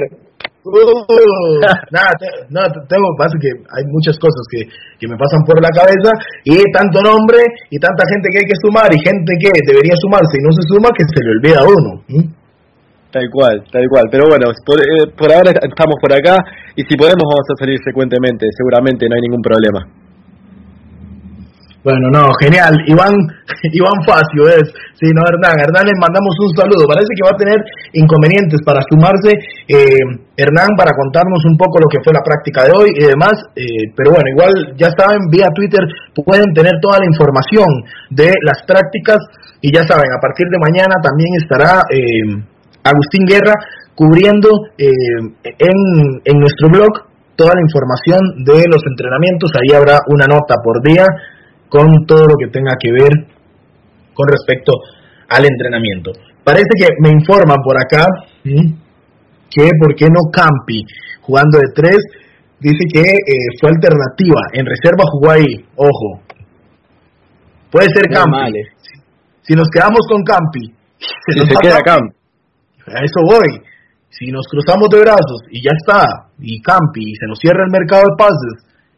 Uh, nada, te, no, tengo, pasa que hay muchas cosas que, que me pasan por la cabeza, y tanto nombre y tanta gente que hay que sumar y gente que debería sumarse y no se suma, que se le olvida a uno. ¿Mm? Tal cual, tal cual. Pero bueno, por, eh, por ahora estamos por acá, y si podemos vamos a salir frecuentemente, seguramente no hay ningún problema. Bueno, no, genial. Iván Iván Facio es, sí, no, Hernán. Hernán, les mandamos un saludo. Parece que va a tener inconvenientes para sumarse, eh, Hernán, para contarnos un poco lo que fue la práctica de hoy y demás. Eh, pero bueno, igual ya saben, vía Twitter pueden tener toda la información de las prácticas, y ya saben, a partir de mañana también estará eh, Agustín Guerra cubriendo eh, en, en nuestro blog toda la información de los entrenamientos. Ahí habrá una nota por día con todo lo que tenga que ver con respecto al entrenamiento. Parece que me informan por acá ¿sí? que por qué no Campi jugando de tres. Dice que eh, fue alternativa, en reserva jugó ahí. Ojo, puede ser Campi. Mal, eh. Si nos quedamos con Campi, se, si se queda Campi. A eso voy. Si nos cruzamos de brazos y ya está, y Campi, y se nos cierra el mercado de pases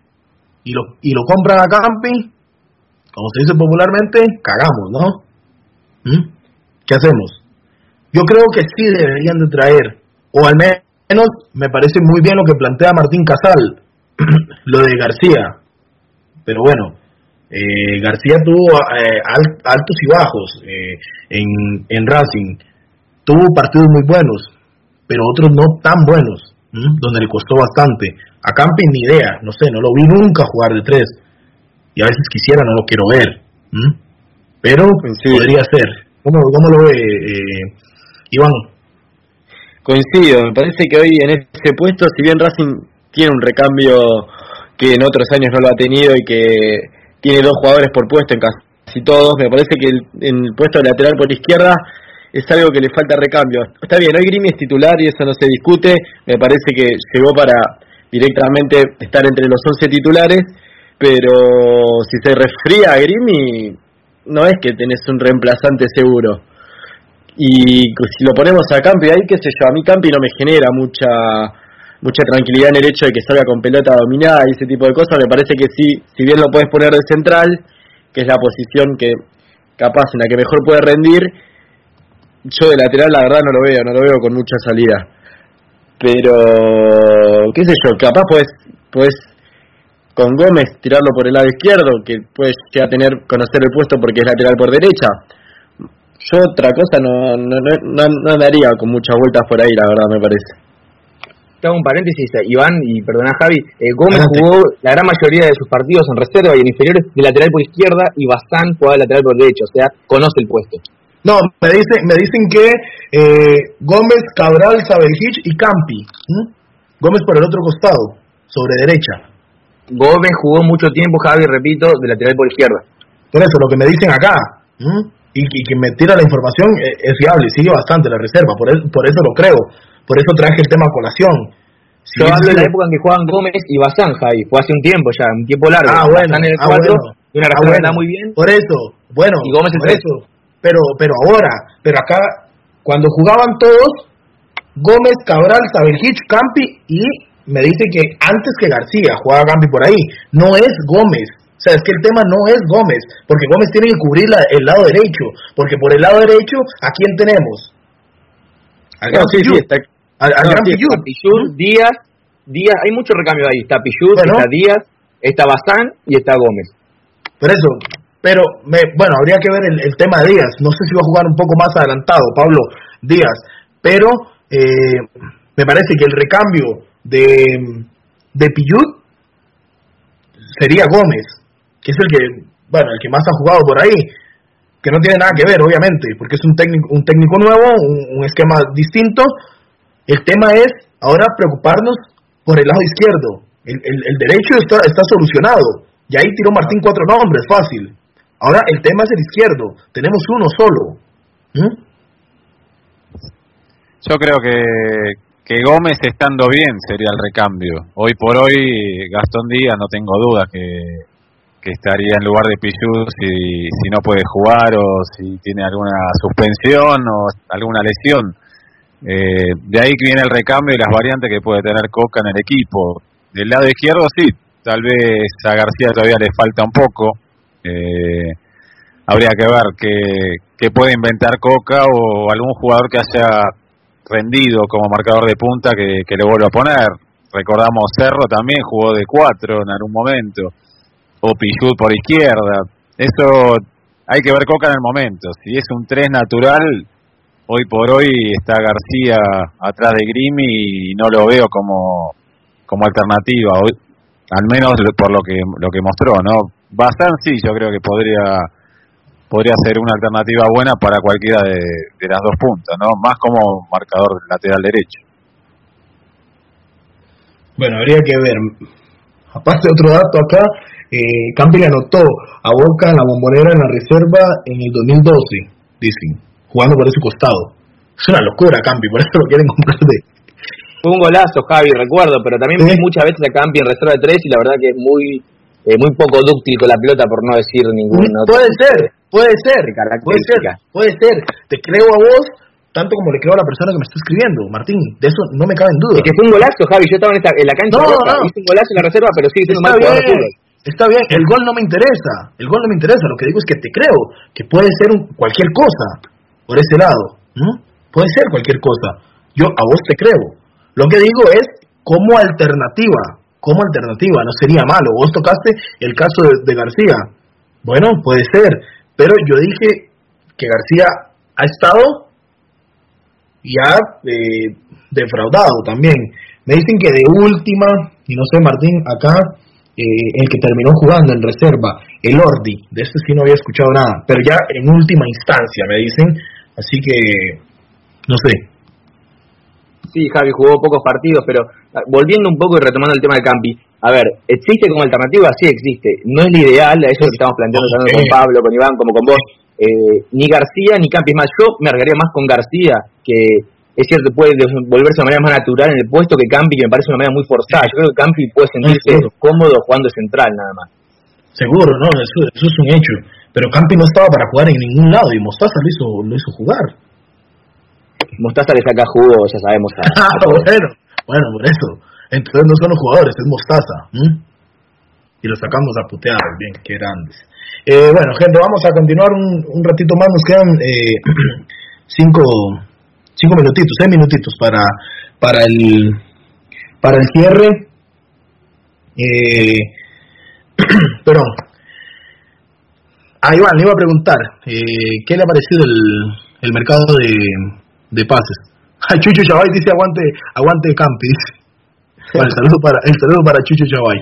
y lo, y lo compran a Campi, como se dice popularmente, cagamos, ¿no? ¿Mm? ¿Qué hacemos? Yo creo que sí deberían de traer, o al menos me parece muy bien lo que plantea Martín Casal, lo de García. Pero bueno, eh, García tuvo eh, altos y bajos eh, en, en Racing. Tuvo partidos muy buenos, pero otros no tan buenos, ¿m? donde le costó bastante. A Campi ni idea, no sé, no lo vi nunca jugar de tres. Y a veces quisiera, no lo quiero ver. ¿Mm? Pero sí, podría ser. ¿Cómo, cómo lo ve eh, Iván? Coincido, me parece que hoy en este puesto, si bien Racing tiene un recambio que en otros años no lo ha tenido y que tiene dos jugadores por puesto en casi todos, me parece que el, en el puesto lateral por izquierda es algo que le falta recambio. Está bien, hoy Grimi es titular y eso no se discute, me parece que llegó para directamente estar entre los once titulares, pero si se resfría a Grimi, no es que tenés un reemplazante seguro. Y si lo ponemos a Campi ahí, qué sé yo, a mí Campi no me genera mucha mucha tranquilidad en el hecho de que salga con pelota dominada y ese tipo de cosas. Me parece que sí, si bien lo puedes poner de central, que es la posición que capaz en la que mejor puede rendir, yo de lateral la verdad no lo veo, no lo veo con mucha salida. Pero, qué sé yo, capaz puedes, puedes con Gómez tirarlo por el lado izquierdo, que puedes ya tener, conocer el puesto porque es lateral por derecha. Yo otra cosa no, no, no, no andaría con muchas vueltas por ahí, la verdad, me parece. te hago un paréntesis, Iván, y perdona Javi, eh, Gómez Adelante. Jugó la gran mayoría de sus partidos en reserva y en inferiores de lateral por izquierda, y Bazán jugaba de lateral por derecho, o sea, conoce el puesto. No, me dicen, me dicen que eh, Gómez, Cabral, Sabelhich y Campi. ¿Mm? Gómez por el otro costado, sobre derecha. Gómez jugó mucho tiempo, Javi, repito, de lateral por izquierda. Por eso, lo que me dicen acá, ¿Mm? y, y quien me tira la información es, es fiable, sigue bastante la reserva, por, el, por eso lo creo. Por eso traje el tema a colación. Si Yo hablo de la época en que jugaban Gómez y Bazán, Javi. Fue hace un tiempo ya, un tiempo largo. Ah, bueno. Bazán en el ah, cuatro, bueno. y una ah, reserva bueno. muy bien. Por eso, bueno. Y Gómez el por tres. eso. Pero, pero ahora, pero acá, cuando jugaban todos, Gómez, Cabral, Sabelhich, Campi, y me dice que antes que García jugaba Campi por ahí. No es Gómez. O sea, es que el tema no es Gómez, porque Gómez tiene que cubrir la, el lado derecho, porque por el lado derecho, ¿a quién tenemos? Al no, sí, sí, está, al, al no, gran sí, Pillud. está Pillud, Díaz, Díaz, hay mucho recambio ahí, está Pillud, bueno, está Díaz, está Bazán y está Gómez. Por eso, pero, me, bueno, habría que ver el, el tema de Díaz, no sé si va a jugar un poco más adelantado, Pablo Díaz, pero eh, me parece que el recambio de, de Pillud sería Gómez, que es el que, bueno, el que más ha jugado por ahí, que no tiene nada que ver, obviamente, porque es un técnico, un técnico nuevo, un, un esquema distinto. El tema es ahora preocuparnos por el lado izquierdo. El, el, el derecho está, está solucionado. Y ahí tiró Martín cuatro nombres, fácil. Ahora el tema es el izquierdo. Tenemos uno solo. ¿Mm? Yo creo que, que Gómez estando bien sería el recambio. Hoy por hoy Gastón Díaz no tengo duda que, que estaría en lugar de Pillud si, si no puede jugar o si tiene alguna suspensión o alguna lesión. Eh, de ahí que viene el recambio y las variantes que puede tener Coca en el equipo. Del lado izquierdo sí, tal vez a García todavía le falta un poco. Eh, habría que ver qué, qué puede inventar Coca o algún jugador que haya rendido como marcador de punta que, que le vuelva a poner. Recordamos Cerro también jugó de cuatro en algún momento, o Pillud por izquierda. Eso hay que ver Coca en el momento. Si es un tres natural, hoy por hoy está García atrás de Grimi y no lo veo como, como alternativa, hoy, al menos por lo que lo que mostró, ¿no? Bazán sí, yo creo que podría podría ser una alternativa buena para cualquiera de, de las dos puntas, ¿no? Más como marcador lateral derecho. Bueno, habría que ver. Aparte, otro dato acá, eh, Campi le anotó a Boca en la Bombonera en la reserva en el dos mil doce, dicen, jugando por ese costado. Es una locura Campi, por eso lo quieren comprar de... Fue un golazo, Javi, recuerdo, pero también vi ¿Sí? muchas veces a Campi en reserva de tres y la verdad que es muy eh, muy poco dúctil con la pelota, por no decir ningún otro. Puede ser, puede ser, puede ser, puede ser. Te creo a vos tanto como le creo a la persona que me está escribiendo, Martín. De eso no me cabe en duda. Es que fue un golazo, Javi. Yo estaba en, esta, en la cancha no, de Boca, no. hice un golazo en la reserva, pero sigue siendo está mal bien, jugador de fútbol. Está bien, el gol no me interesa. El gol no me interesa. Lo que digo es que te creo que puede ser un, cualquier cosa por ese lado. ¿Mm? Puede ser cualquier cosa. Yo a vos te creo. Lo que digo es como alternativa. Como alternativa, no sería malo. Vos tocaste el caso de, de García. Bueno, puede ser. Pero yo dije que García ha estado y ha eh, defraudado también. Me dicen que de última, y no sé, Martín, acá, eh, el que terminó jugando en reserva, el Ordi, de este sí no había escuchado nada, pero ya en última instancia, me dicen, así que, no sé. Sí, Javi jugó pocos partidos, pero volviendo un poco y retomando el tema de Campi, a ver, ¿existe como alternativa? Sí existe, no es lo ideal, a eso es lo que estamos planteando okay. También con Pablo, con Iván, como con vos, eh, ni García ni Campi, más yo me arriesgaría más con García, que es cierto, puede volverse de manera más natural en el puesto que Campi, que me parece una manera muy forzada. Yo creo que Campi puede sentirse no, cómodo jugando central nada más. Seguro, no, eso, eso es un hecho, pero Campi no estaba para jugar en ningún lado y Mostaza lo hizo, lo hizo jugar. Mostaza le saca jugo, ya sabemos. A, ah, bueno, bueno, por eso. Entonces no son los jugadores, es Mostaza. ¿Mm? Y lo sacamos a putear, bien, qué grandes. Eh, bueno, gente, vamos a continuar un, un ratito más, nos quedan eh, cinco, cinco minutitos, seis minutitos para, para el para el cierre. Eh, perdón. Ah, Iván, le iba a preguntar, eh, ¿qué le ha parecido el, el mercado de... de pases? Ay, Chucho Chavay dice aguante, aguante Campi, dice. Bueno, el saludo para, el saludo para Chucho Chavay.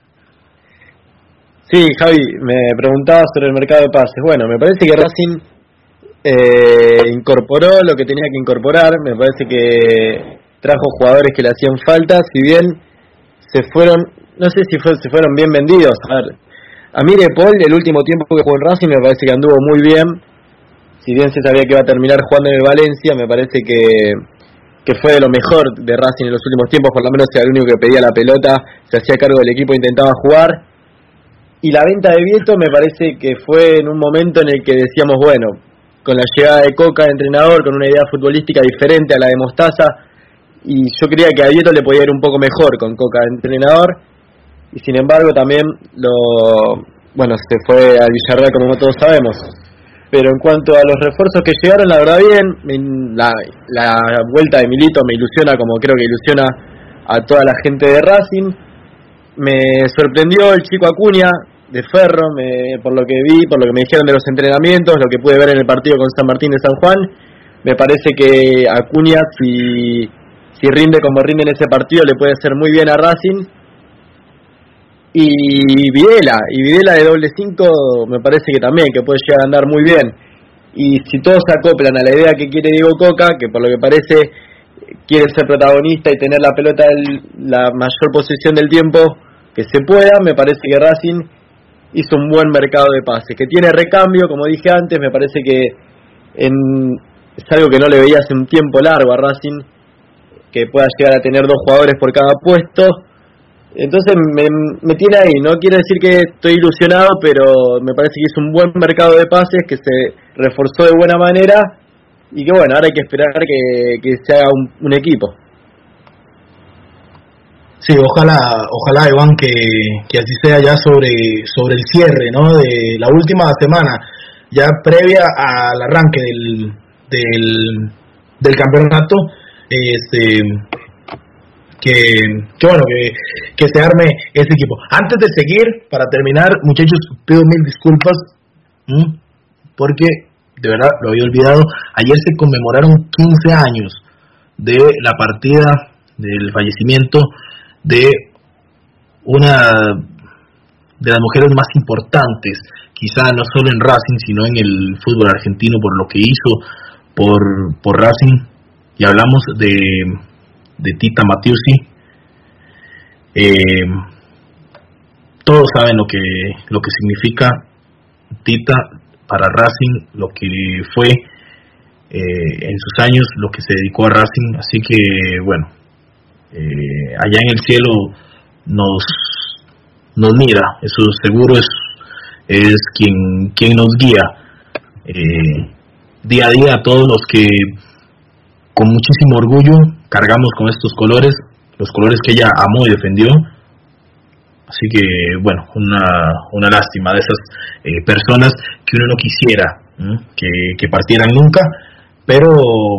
Sí, Javi, me preguntaba sobre el mercado de pases. Bueno, me parece que Racing eh, incorporó lo que tenía que incorporar. Me parece que trajo jugadores que le hacían falta. Si bien se fueron, no sé si fue, se fueron bien vendidos. A ver, a mí De Paul, el último tiempo que jugó en Racing, me parece que anduvo muy bien. Si bien se sabía que iba a terminar jugando en el Valencia, me parece que, que fue de lo mejor de Racing en los últimos tiempos. Por lo menos era el único que pedía la pelota, se hacía cargo del equipo, intentaba jugar. Y la venta de Vieto me parece que fue en un momento en el que decíamos, bueno, con la llegada de Coca de entrenador, con una idea futbolística diferente a la de Mostaza, y yo creía que a Vieto le podía ir un poco mejor con Coca de entrenador, y sin embargo también lo bueno se fue al Villarreal, como todos sabemos. Pero en cuanto a los refuerzos que llegaron, la verdad bien, la, la vuelta de Milito me ilusiona, como creo que ilusiona a toda la gente de Racing. Me sorprendió el chico Acuña de Ferro, me, por lo que vi, por lo que me dijeron de los entrenamientos, lo que pude ver en el partido con San Martín de San Juan. Me parece que Acuña, si, si rinde como rinde en ese partido, le puede hacer muy bien a Racing. Y Videla, y Videla de doble cinco me parece que también, que puede llegar a andar muy bien. Y si todos se acoplan a la idea que quiere Diego Coca, que por lo que parece quiere ser protagonista y tener la pelota el, la mayor posesión del tiempo que se pueda, me parece que Racing hizo un buen mercado de pases, que tiene recambio, como dije antes. Me parece que en, es algo que no le veía hace un tiempo largo a Racing, que pueda llegar a tener dos jugadores por cada puesto. Entonces me, me tiene ahí, no quiere decir que estoy ilusionado, pero me parece que hizo un buen mercado de pases, que se reforzó de buena manera, y que bueno, ahora hay que esperar que, que se haga un, un equipo. Sí, ojalá, ojalá Iván, que, que así sea ya sobre, sobre el cierre, ¿no? De la última semana, ya previa al arranque del, del, del campeonato, este, que, que bueno, que, que se arme ese equipo. Antes de seguir, para terminar, muchachos, pido mil disculpas, ¿m? porque de verdad lo había olvidado. Ayer se conmemoraron quince años de la partida, del fallecimiento de una de las mujeres más importantes, quizá no solo en Racing, sino en el fútbol argentino, por lo que hizo por, por Racing, y hablamos de, de Tita Matiusi. Eh, todos saben lo que, lo que significa Tita para Racing, lo que fue eh, en sus años, lo que se dedicó a Racing, así que bueno, Eh, allá en el cielo nos nos mira, eso seguro es es quien quien nos guía eh, día a día a todos los que con muchísimo orgullo cargamos con estos colores, los colores que ella amó y defendió. Así que bueno, una una lástima de esas eh, personas que uno no quisiera ¿eh? que, que partieran nunca, pero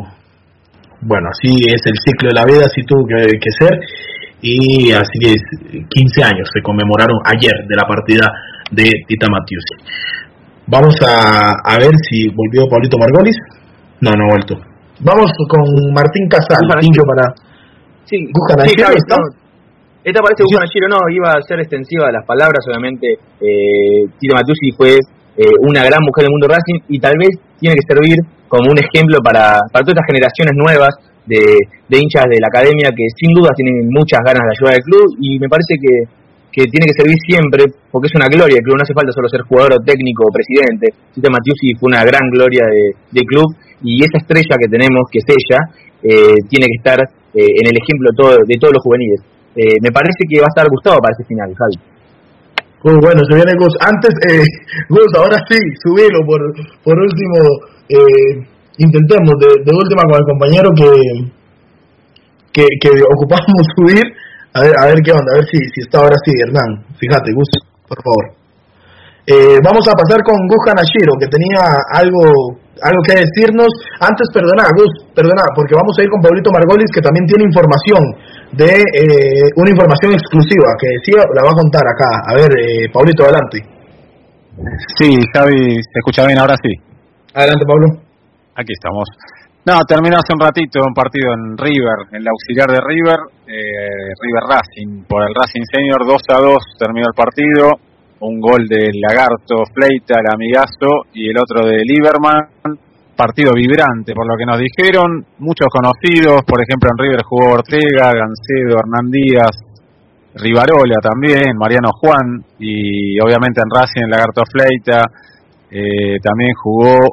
bueno, así es el ciclo de la vida, así tuvo que, que ser, y así que quince años se conmemoraron ayer de la partida de Tita Matiusi. Vamos a, a ver si volvió Pablito Margolis. No, no ha vuelto. Vamos con Martín Casal, Tincho para... Sí, Gujan sí, Ashiro, ¿está? Esta parece Gujan Ashiro, no, iba a ser extensiva a las palabras, obviamente. eh, Tita Matiusi fue eh, una gran mujer del mundo Racing, y tal vez tiene que servir como un ejemplo para, para todas estas generaciones nuevas de, de hinchas de la academia que sin duda tienen muchas ganas de ayudar al club, y me parece que, que tiene que servir siempre, porque es una gloria del club, no hace falta solo ser jugador o técnico o presidente. Tita Matiusi fue una gran gloria de, del club, y esa estrella que tenemos, que es ella, eh, tiene que estar eh, en el ejemplo todo, de todos los juveniles. Eh, me parece que va a estar Gustavo para ese final, Javi. Muy bueno, se viene Gus. Antes, eh, Gus, ahora sí, subilo por, por último. Eh, intentemos de, de última con el compañero que, que que ocupamos subir, a ver a ver qué onda, a ver si si está ahora sí, Hernán. Fíjate, Gus, por favor. Eh, vamos a pasar con Gus Hanashiro, que tenía algo algo que decirnos. Antes, perdona, Gus, perdona, porque vamos a ir con Pablito Margolis, que también tiene información de eh, una información exclusiva que decía, la va a contar acá. A ver, eh, Pablito, adelante. Sí, Javi, ¿se escucha bien ahora? Sí. Adelante, Pablo. Aquí estamos. No, terminó hace un ratito un partido en River, en la auxiliar de River, eh, River Racing, por el Racing Senior, dos a dos terminó el partido, un gol del Lagarto Fleita, el amigazo, y el otro de Lieberman. Partido vibrante, por lo que nos dijeron, muchos conocidos, por ejemplo en River jugó Ortega, Gancedo, Hernán Díaz, Rivarola también, Mariano Juan, y obviamente en Racing el Lagarto Fleita, eh, también jugó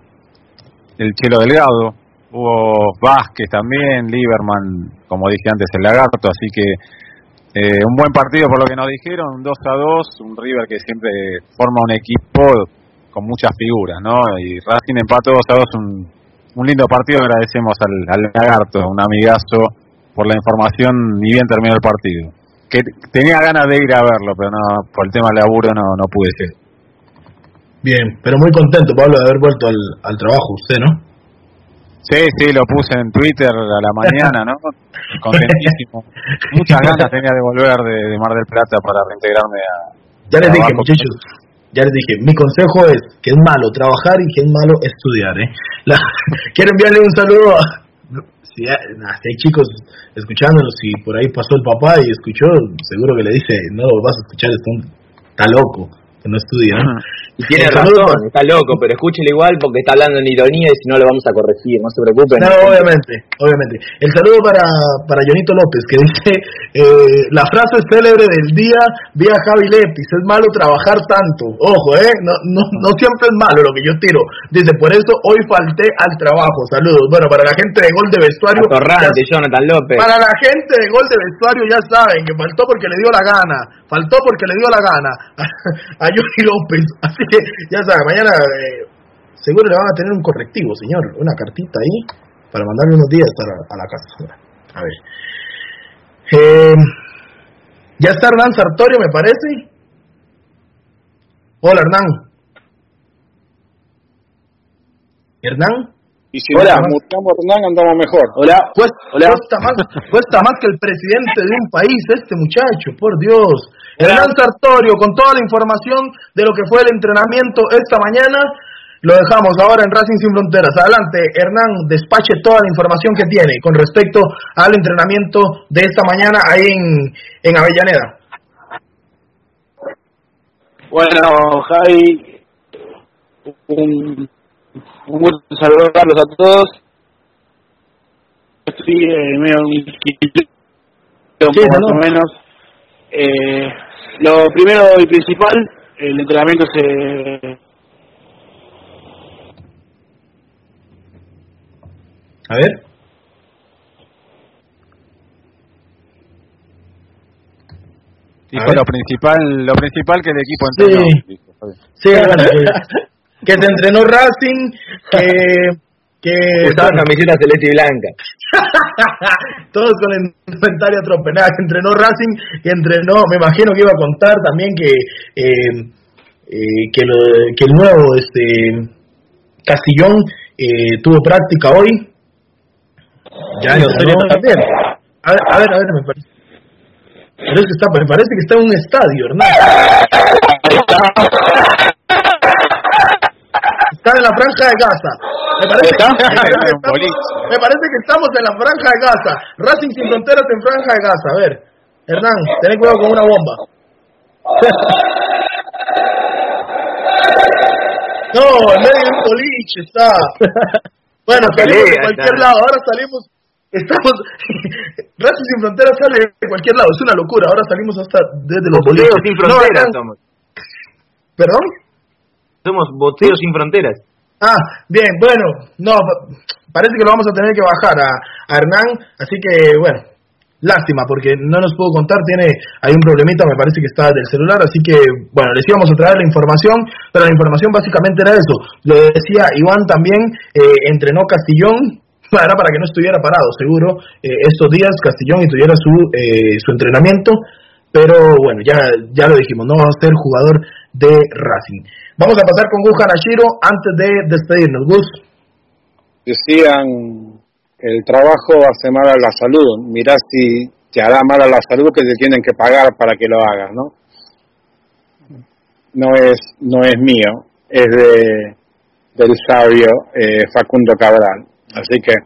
el Chelo Delgado, hubo Vázquez también, Lieberman, como dije antes, el Lagarto, así que eh, un buen partido por lo que nos dijeron, dos a dos, un River que siempre forma un equipo con muchas figuras, ¿no? Y Racing empató dos a dos, un, un lindo partido, agradecemos al, al Lagarto, un amigazo, por la información, ni bien terminó el partido. Que tenía ganas de ir a verlo, pero no, por el tema del laburo no, no pude ser. Bien, pero muy contento, Pablo, de haber vuelto al, al trabajo, usted, ¿no? Sí, sí, lo puse en Twitter a la mañana, ¿no? Contentísimo. Muchas ganas tenía de volver de, de Mar del Plata para reintegrarme a... Ya les dije, muchachos, ya les dije, mi consejo es que es malo trabajar y que es malo estudiar, ¿eh? La, quiero enviarle un saludo a... Si hay, si hay chicos escuchándonos, si por ahí pasó el papá y escuchó, seguro que le dice, no vas a escuchar, está loco, que no estudia, ¿no? Y tiene razón, está loco, pero escúchelo igual porque está hablando en ironía y si no lo vamos a corregir, no se preocupen. No, obviamente, obviamente. El saludo para, para Jonito López, que dice, eh, la frase célebre del día, vía Javi Lepis, es malo trabajar tanto. Ojo, eh, no, no, no siempre es malo lo que yo tiro. Dice, por eso hoy falté al trabajo. Saludos. Bueno, para la gente de Gol de Vestuario. Atorrante, ya, Jonathan López. Para la gente de Gol de Vestuario ya saben que faltó porque le dio la gana. Faltó porque le dio la gana a Johnny López. Así que ya saben, mañana eh, seguro le van a tener un correctivo, señor. Una cartita ahí para mandarle unos días a la, a la casa. A ver. Eh, ya está Hernán Sartorio, me parece. Hola, Hernán. Hernán. Y si hola, mutamos Hernán, andamos mejor. Hola. Cuesta, hola. Cuesta, más, cuesta más que el presidente de un país, este muchacho, por Dios. Hola. Hernán Sartorio, con toda la información de lo que fue el entrenamiento esta mañana, lo dejamos ahora en Racing Sin Fronteras. Adelante, Hernán, despache toda la información que tiene con respecto al entrenamiento de esta mañana ahí en, en Avellaneda. Bueno, Javi, un... un gusto saludarlos a todos. Estoy eh, medio un sí, más no. o menos. Eh, lo primero y principal, el entrenamiento se... A ver. Sí, fue lo principal, lo principal que el equipo entrenó. Sí, sí que, que se entrenó Racing, que... que usaban camisetas celeste y blanca. Todos con la indumentaria tropenada, que entrenó Racing, que entrenó, me imagino que iba a contar también que eh, eh, que, lo, que el nuevo este Castillón eh, tuvo práctica hoy. Ya no también. A ver, a ver, a ver, me parece. Pero es que está, me parece que está en un estadio, Hernán. Está en la franja de Gaza. Me parece, que, me, parece que estamos, me parece que estamos en la franja de Gaza. Racing Sin Fronteras en franja de Gaza. A ver, Hernán, ten cuidado con una bomba. No, en medio de un boliche está. Bueno, salimos de cualquier lado. Ahora salimos. Estamos. Racing Sin Fronteras sale de cualquier lado. Es una locura. Ahora salimos hasta desde los boliches. Sin Fronteras no, somos. ¿Perdón? Somos Boteos Sin Fronteras. Ah, bien, bueno, no, parece que lo vamos a tener que bajar a, a Hernán, así que, bueno, lástima, porque no nos pudo contar, tiene ahí un problemita, me parece que está del celular, así que, bueno, les íbamos a traer la información, pero la información básicamente era eso. Lo decía Iván también, eh, entrenó Castillón, era para que no estuviera parado, seguro, eh, estos días Castillón y tuviera su, eh, su entrenamiento, pero bueno, ya, ya lo dijimos, no va a ser jugador de Racing. Vamos a pasar con Gus Hanashiro antes de despedirnos. Gus. Decían que el trabajo hace mal a la salud. Mirá si te hará mal a la salud que te tienen que pagar para que lo hagas, ¿no? No es, no es mío, es de del sabio eh, Facundo Cabral. Así que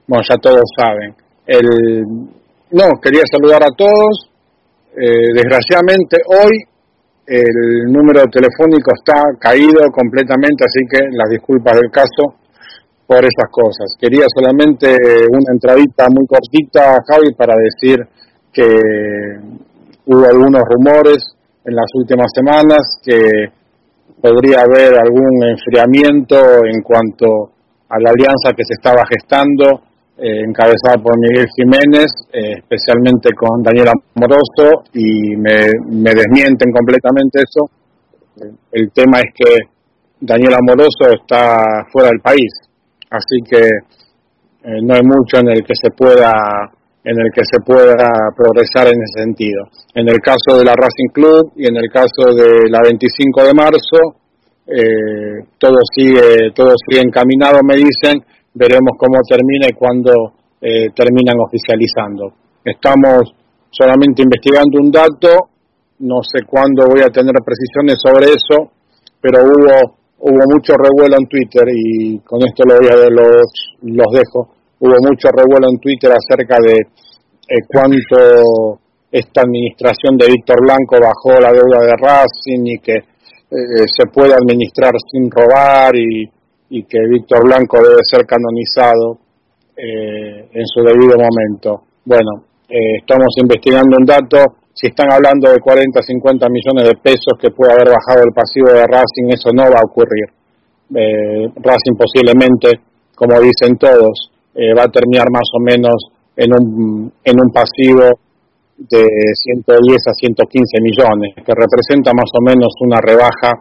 bueno, ya todos saben. El, no, quería saludar a todos. Eh, desgraciadamente hoy el número telefónico está caído completamente, así que las disculpas del caso por esas cosas. Quería solamente una entradita muy cortita, Javi, para decir que hubo algunos rumores en las últimas semanas que podría haber algún enfriamiento en cuanto a la alianza que se estaba gestando, eh, encabezada por Miguel Jiménez, eh, especialmente con Daniel Amoroso, y me, me desmienten completamente eso. El tema es que Daniel Amoroso está fuera del país, así que eh, no hay mucho en el que se pueda en el que se pueda progresar en ese sentido. En el caso de la Racing Club y en el caso de la veinticinco de marzo, eh, todo sigue todo sigue encaminado, me dicen. Veremos cómo termina y cuándo eh, terminan oficializando. Estamos solamente investigando un dato, no sé cuándo voy a tener precisiones sobre eso, pero hubo hubo mucho revuelo en Twitter, y con esto lo voy a, los, los dejo. Hubo mucho revuelo en Twitter acerca de eh, cuánto esta administración de Víctor Blanco bajó la deuda de Racing y que eh, se puede administrar sin robar, y, y que Víctor Blanco debe ser canonizado eh, en su debido momento. Bueno, eh, estamos investigando un dato. Si están hablando de cuarenta, cincuenta millones de pesos que puede haber bajado el pasivo de Racing, eso no va a ocurrir. Eh, Racing posiblemente, como dicen todos, eh, va a terminar más o menos en un, en un pasivo de ciento diez a ciento quince millones, que representa más o menos una rebaja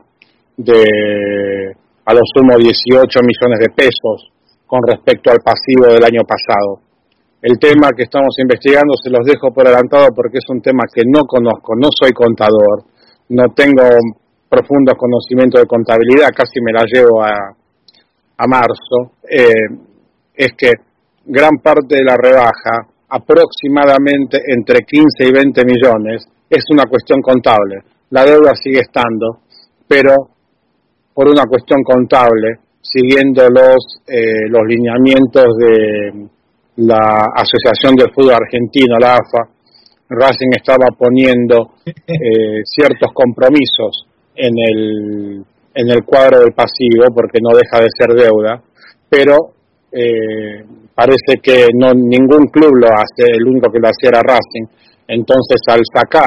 de a lo sumo dieciocho millones de pesos con respecto al pasivo del año pasado. El tema que estamos investigando se los dejo por adelantado porque es un tema que no conozco, no soy contador, no tengo profundos conocimientos de contabilidad, casi me la llevo a, a marzo. Eh, es que gran parte de la rebaja, aproximadamente entre quince y veinte millones, es una cuestión contable. La deuda sigue estando, pero por una cuestión contable, siguiendo los, eh, los lineamientos de la Asociación del Fútbol Argentino, la A F A, Racing estaba poniendo eh, ciertos compromisos en el, en el cuadro del pasivo, porque no deja de ser deuda, pero eh, parece que no ningún club lo hace, el único que lo hacía era Racing. Entonces, al sacar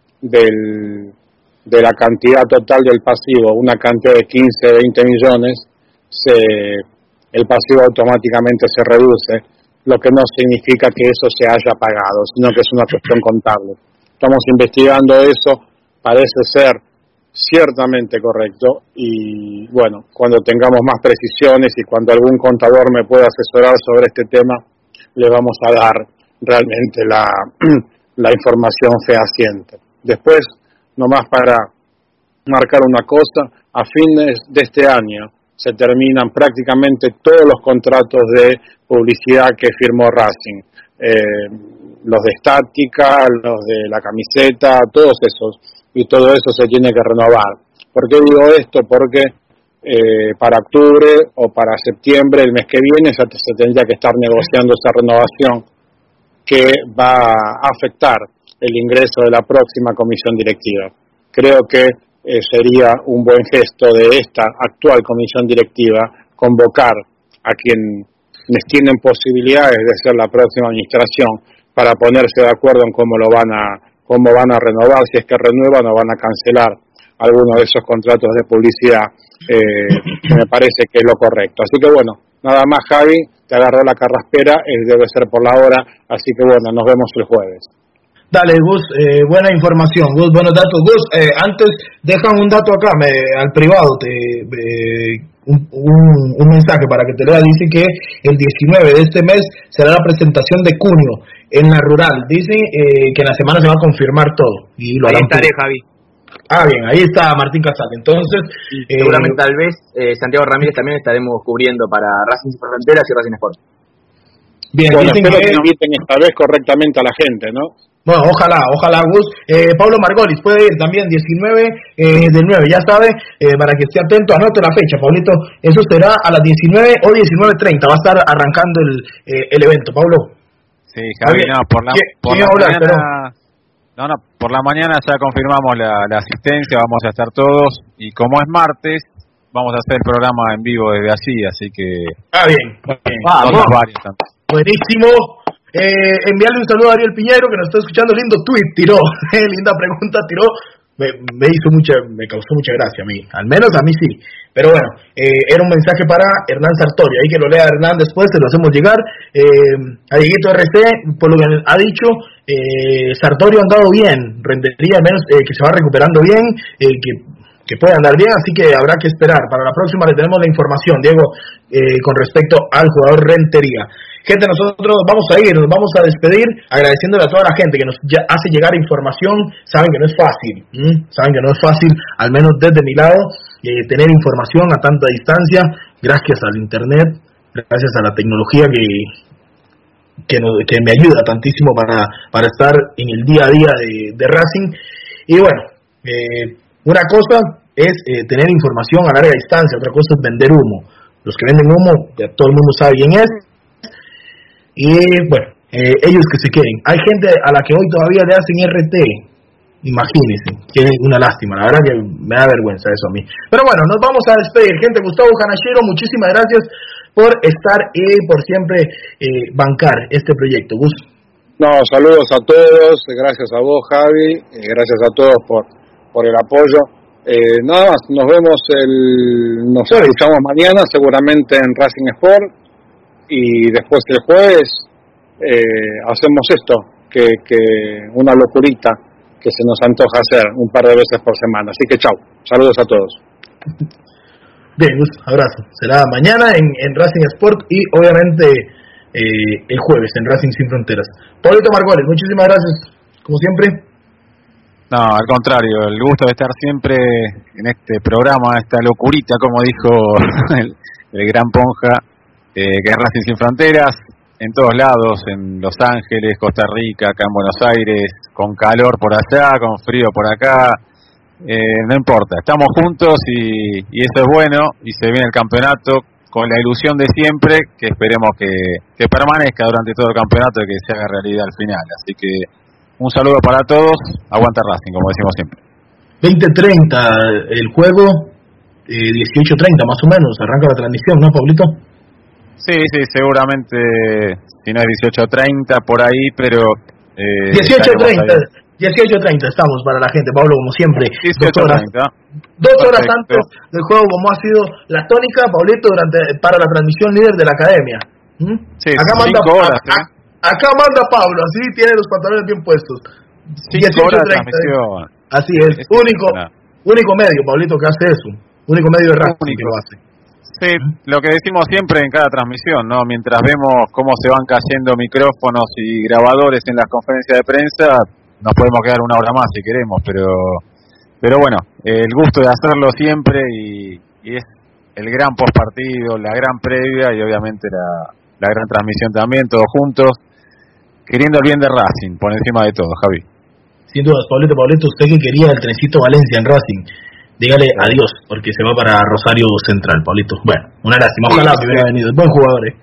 del, de la cantidad total del pasivo una cantidad de quince, veinte millones, se, el pasivo automáticamente se reduce, lo que no significa que eso se haya pagado, sino que es una cuestión contable. Estamos investigando eso, parece ser ciertamente correcto, y bueno, cuando tengamos más precisiones y cuando algún contador me pueda asesorar sobre este tema, le vamos a dar realmente la, la información fehaciente. Después, nomás para marcar una cosa, a fines de este año se terminan prácticamente todos los contratos de publicidad que firmó Racing, eh, los de estática, los de la camiseta, todos esos, y todo eso se tiene que renovar. ¿Por qué digo esto? Porque eh, para octubre o para septiembre, el mes que viene, ya se tendría que estar negociando esa renovación que va a afectar el ingreso de la próxima comisión directiva. Creo que eh, sería un buen gesto de esta actual comisión directiva convocar a quienes tienen posibilidades de ser la próxima administración para ponerse de acuerdo en cómo lo van a cómo van a renovar, si es que renuevan o van a cancelar algunos de esos contratos de publicidad, eh, que me parece que es lo correcto. Así que bueno, nada más, Javi, te agarró la carraspera, eh, debe ser por la hora, así que bueno, nos vemos el jueves. Dale, Gus, eh, buena información, Gus, buenos datos. Gus, eh, antes, dejan un dato acá, me, al privado, te, eh, un, un, un mensaje para que te lea. Dice que el diecinueve de este mes será la presentación de Cunio en la rural. Dice eh, que en la semana se va a confirmar todo. Y lo ahí harán estaré, por... Javi. Ah, bien, ahí está Martín Casal. Entonces, eh, seguramente tal vez eh, Santiago Ramírez también estaremos cubriendo para Racing Sin Fronteras y Racing Sport. Bien, bueno, espero que... que inviten esta vez correctamente a la gente, ¿no? Bueno, ojalá, ojalá, Gus. Eh, Pablo Margolis puede ir también, diecinueve eh, del nueve, ya sabe, eh, para que esté atento, anote la fecha, Pablito. Eso será a las diecinueve o diecinueve treinta, va a estar arrancando el, eh, el evento, Pablo. Sí, Javi, no, por la, por la hablar, mañana, no, no, por la mañana ya confirmamos la, la asistencia, vamos a estar todos, y como es martes, vamos a hacer el programa en vivo desde allí, así que... Ah, bien, bien. Vamos. Varios, buenísimo. Eh, enviarle un saludo a Ariel Piñero, que nos está escuchando. Lindo tweet tiró, linda pregunta tiró. Me, me hizo mucha, me causó mucha gracia a mí, al menos a mí sí. Pero bueno, eh, era un mensaje para Hernán Sartorio, ahí que lo lea Hernán después, se lo hacemos llegar. Eh, a Dieguito R C, por lo que ha dicho, eh, Sartorio ha andado bien, rendería al menos eh, que se va recuperando bien, eh, que, que puede andar bien, así que habrá que esperar. Para la próxima le tenemos la información, Diego, eh, con respecto al jugador Rentería. Gente, nosotros vamos a ir, nos vamos a despedir agradeciéndole a toda la gente que nos ya hace llegar información. Saben que no es fácil, ¿m? saben que no es fácil, al menos desde mi lado, eh, tener información a tanta distancia, gracias al internet, gracias a la tecnología que que, nos, que me ayuda tantísimo para, para estar en el día a día de, de Racing. Y bueno, eh, una cosa es eh, tener información a larga distancia, otra cosa es vender humo. Los que venden humo, ya todo el mundo sabe quién es. Y bueno, eh, ellos que se queden. Hay gente a la que hoy todavía le hacen R T, imagínense, que es una lástima, la verdad que me da vergüenza eso a mí. Pero bueno, nos vamos a despedir, gente. Gustavo Canachero, muchísimas gracias por estar y por siempre eh, bancar este proyecto. Gus. No, saludos a todos, gracias a vos, Javi, gracias a todos por, por el apoyo. Eh, nada más, nos vemos, el nos sí. escuchamos mañana, seguramente en Racing Sport. Y después el jueves eh, hacemos esto, que, que una locurita que se nos antoja hacer un par de veces por semana. Así que chau, saludos a todos. Bien, abrazo. Será mañana en, en Racing Sport y obviamente eh, el jueves en Racing Sin Fronteras. Pablito Margolis, muchísimas gracias, como siempre. No, al contrario, el gusto de estar siempre en este programa, esta locurita, como dijo el, el gran Ponja. Eh, que es Racing Sin Fronteras, en todos lados, en Los Ángeles, Costa Rica, acá en Buenos Aires, con calor por allá, con frío por acá, eh, no importa, estamos juntos y, y eso es bueno, y se viene el campeonato con la ilusión de siempre, que esperemos que, que permanezca durante todo el campeonato y que se haga realidad al final. Así que un saludo para todos, aguanta Racing, como decimos siempre. veinte treinta el juego, eh, dieciocho treinta más o menos, arranca la transmisión, ¿no, Pablito? Sí, sí, seguramente, si no es dieciocho treinta por ahí, pero... Eh, dieciocho treinta, dieciocho treinta estamos para la gente, Pablo, como siempre. dieciocho treinta. Dos horas antes del juego, como ha sido la tónica, Pablito, durante para la transmisión líder de la academia. ¿Mm? Sí, acá manda, horas, a, a, acá manda Pablo, así tiene los pantalones bien puestos. dieciocho treinta. Así es, es único, único medio, Pablito, que hace eso. Único medio de Racing que lo hace. Sí, lo que decimos siempre en cada transmisión, ¿no? Mientras vemos cómo se van cayendo micrófonos y grabadores en las conferencias de prensa, nos podemos quedar una hora más si queremos, pero pero bueno, el gusto de hacerlo siempre y, y es el gran postpartido, la gran previa y obviamente la, la gran transmisión también, todos juntos, queriendo el bien de Racing, por encima de todo, Javi. Sin dudas, Pablito, Pablito, usted que quería el trencito Valencia en Racing, dígale adiós, porque se va para Rosario Central, Pablito. Bueno, una lástima, ojalá sí, que hubiera venido, es buen jugador, ¿eh?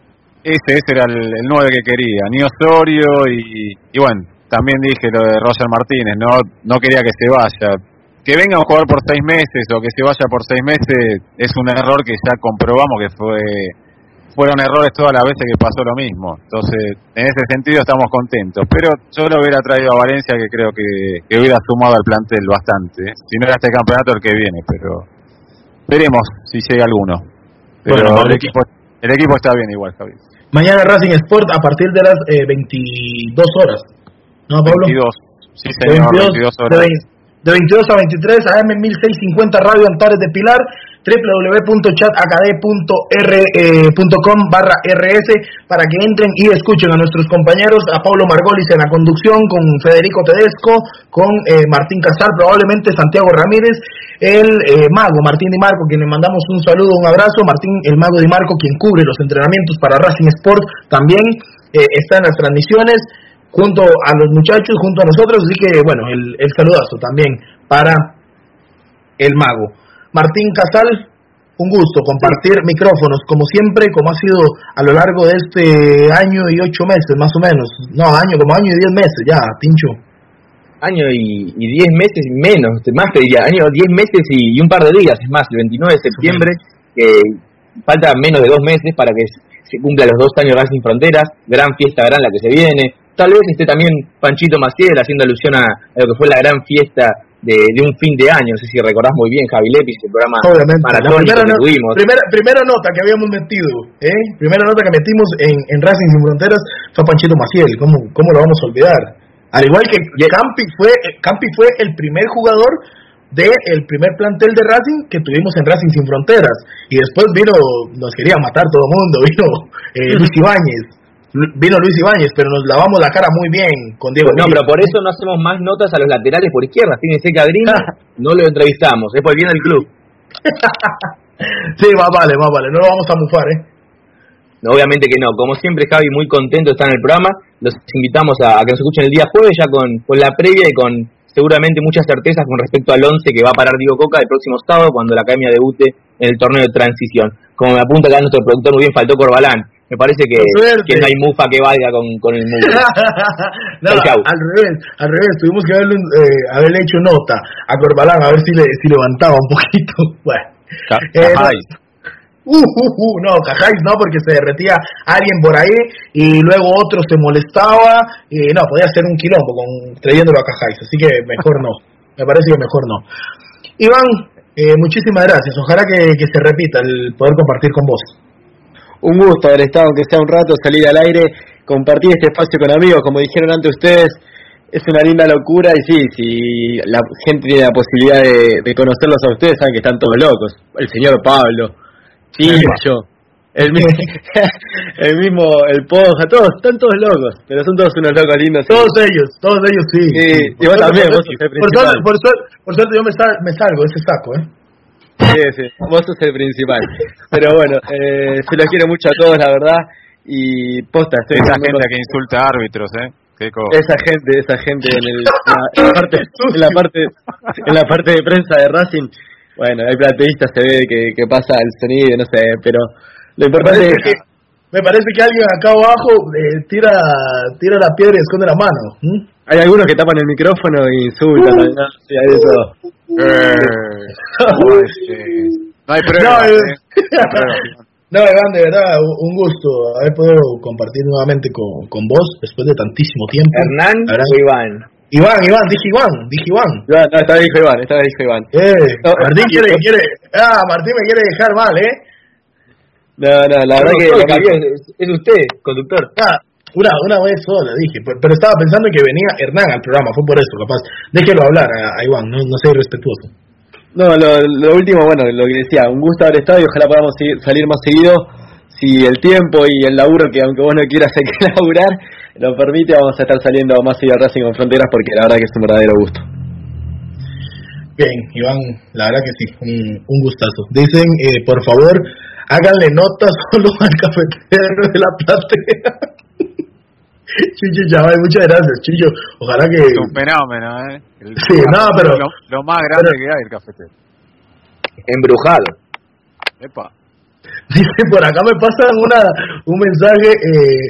Ese, ese era el, el nueve que quería, ni Osorio y, y bueno, también dije lo de Roger Martínez, no no quería que se vaya. Que venga a jugar por seis meses o que se vaya por seis meses es un error que ya comprobamos que fue fueron errores todas las veces que pasó lo mismo. Entonces, en ese sentido estamos contentos. Pero yo lo hubiera traído a Valencia, que creo que, que hubiera sumado al plantel bastante. Si no era este campeonato, el que viene, pero veremos si llega alguno. Pero bueno, el equipo el equipo está bien igual, Javi. Mañana Racing Sport a partir de las eh, veintidós horas. ¿No, Pablo? veintidós. Sí, señor, veintidós, veintidós horas. De, de veintidós a veintitrés, A M mil seiscientos cincuenta Radio Antares de Pilar, doble u doble u doble u punto chat a k d punto com barra r s para que entren y escuchen a nuestros compañeros, a Pablo Margolis en la conducción, con Federico Tedesco, con eh, Martín Casal, probablemente Santiago Ramírez, el eh, mago Martín Di Marco, quien le mandamos un saludo, un abrazo. Martín, el mago Di Marco, quien cubre los entrenamientos para Racing Sport, también eh, está en las transmisiones. junto a los muchachos, junto a nosotros, así que bueno, el, el saludazo también para el mago. Martín Casal, un gusto compartir micrófonos, como siempre, como ha sido a lo largo de este año y ocho meses, más o menos. No, año, como año y diez meses, ya, Tincho. Año y, y diez meses menos, más te diría, año, diez meses y, y un par de días, es más, el veintinueve de septiembre, que falta menos de dos meses para que se cumpla los dos años de Racing Fronteras, gran fiesta, gran la que se viene. Tal vez esté también Panchito Maciel haciendo alusión a, a lo que fue la gran fiesta de, de un fin de año. No sé si recordás muy bien, Javi Lepis, el programa maratónico que no, tuvimos. Primera, primera nota que habíamos metido, ¿eh? Primera nota que metimos en, en Racing Sin Fronteras fue Panchito Maciel. ¿Cómo, cómo lo vamos a olvidar? Al igual que Campi fue, Campi fue el primer jugador del primer plantel de Racing que tuvimos en Racing Sin Fronteras. Y después vino, nos quería matar todo el mundo, vino eh, Luis Ibáñez. Vino Luis Ibáñez, pero nos lavamos la cara muy bien con Diego. No, pero por eso no hacemos más notas a los laterales por izquierda. Fíjense que Adriano no lo entrevistamos, después viene el club. Sí, más vale, más vale, no lo vamos a mufar, ¿eh? No, obviamente que no. Como siempre, Javi, muy contento de estar en el programa. Los invitamos a, a que nos escuchen el día jueves, ya con, con la previa y con seguramente muchas certezas con respecto al once que va a parar Diego Coca el próximo sábado cuando la academia debute en el torneo de transición. Como me apunta acá nuestro productor muy bien, faltó Corbalán. Me parece que, que no hay mufa que valga con, con el mundo. No, al revés, al revés, tuvimos que haberle, eh, haberle hecho nota a Corbalán a ver si le si levantaba un poquito. Bueno, eh, no, uh, uh, uh, no, Cajáis no, porque se derretía alguien por ahí y luego otro se molestaba y no, podía ser un quilombo con, trayéndolo a Cajáis, así que mejor no, me parece que mejor no. Iván, eh, muchísimas gracias, ojalá que, que se repita el poder compartir con vos. Un gusto haber estado, aunque sea un rato, salir al aire, compartir este espacio con amigos, como dijeron antes ustedes, es una linda locura y sí, si la gente tiene la posibilidad de, de conocerlos a ustedes, saben que están todos locos, el señor Pablo, Chicho, el, el mismo, el Poja, todos, están todos locos, pero son todos unos locos lindos. Todos sí. ellos, todos ellos sí. Sí, sí. Y vos también, por, vos sos el por, principal. suerte, por, suerte, por suerte yo me, sal, me salgo de ese saco, ¿eh? Sí, sí, vos sos el principal. Pero bueno, eh, se los quiero mucho a todos, la verdad. Y posta, estoy esa gente con... que insulta a árbitros, ¿eh? Esa gente, esa gente en, el, la, en, la parte, en la parte, en la parte de prensa de Racing. Bueno, hay plateístas, se ve que, que pasa el sonido, no sé, pero lo importante es que me parece que alguien acá abajo eh, tira, tira la piedra y esconde la mano. ¿Mm? Hay algunos que tapan el micrófono e insultan, uh, ¿no? Sí, hay eso. Eh, no hay prueba. No, eh. no, Iván, de verdad, un gusto haber podido compartir nuevamente con, con vos después de tantísimo tiempo. ¿Hernán o Iván? Iván, Iván, dije Iván, dije Iván. No, no, esta vez dijo Iván, esta vez dijo Iván. Eh, no, Martín quiere, quiere, ah, Martín me quiere dejar mal, ¿eh? No, no, la verdad que... Lo cambió, es, es usted, conductor. Ah, una, una vez sola dije, pero, pero estaba pensando que venía Hernán al programa, fue por eso, capaz. Déjelo hablar a, a Iván, no, no sea irrespetuoso. No, lo, lo último, bueno, lo que decía, un gusto haber estado y ojalá podamos seguir, salir más seguido. Si el tiempo y el laburo, que aunque vos no quieras hay que laburar, lo permite, vamos a estar saliendo más seguido a Racing con Fronteras porque la verdad que es un verdadero gusto. Bien, Iván, la verdad que sí, un, un gustazo. Dicen, eh, por favor, háganle notas solo al cafetero de la platea. Chicho Chaval, muchas gracias, Chicho. Ojalá que... Es un fenómeno, ¿eh? El sí, no, pero... Lo, lo más grande pero, que hay, el cafetero. Embrujado. Epa. Dice, por acá me pasan una un mensaje, eh,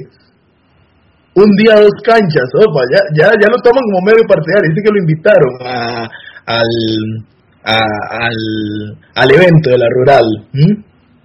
un día dos canchas. Opa, ya, ya, ya lo toman como medio partidario. Dice que lo invitaron a, al, a, al, al evento de la Rural. ¿Mm?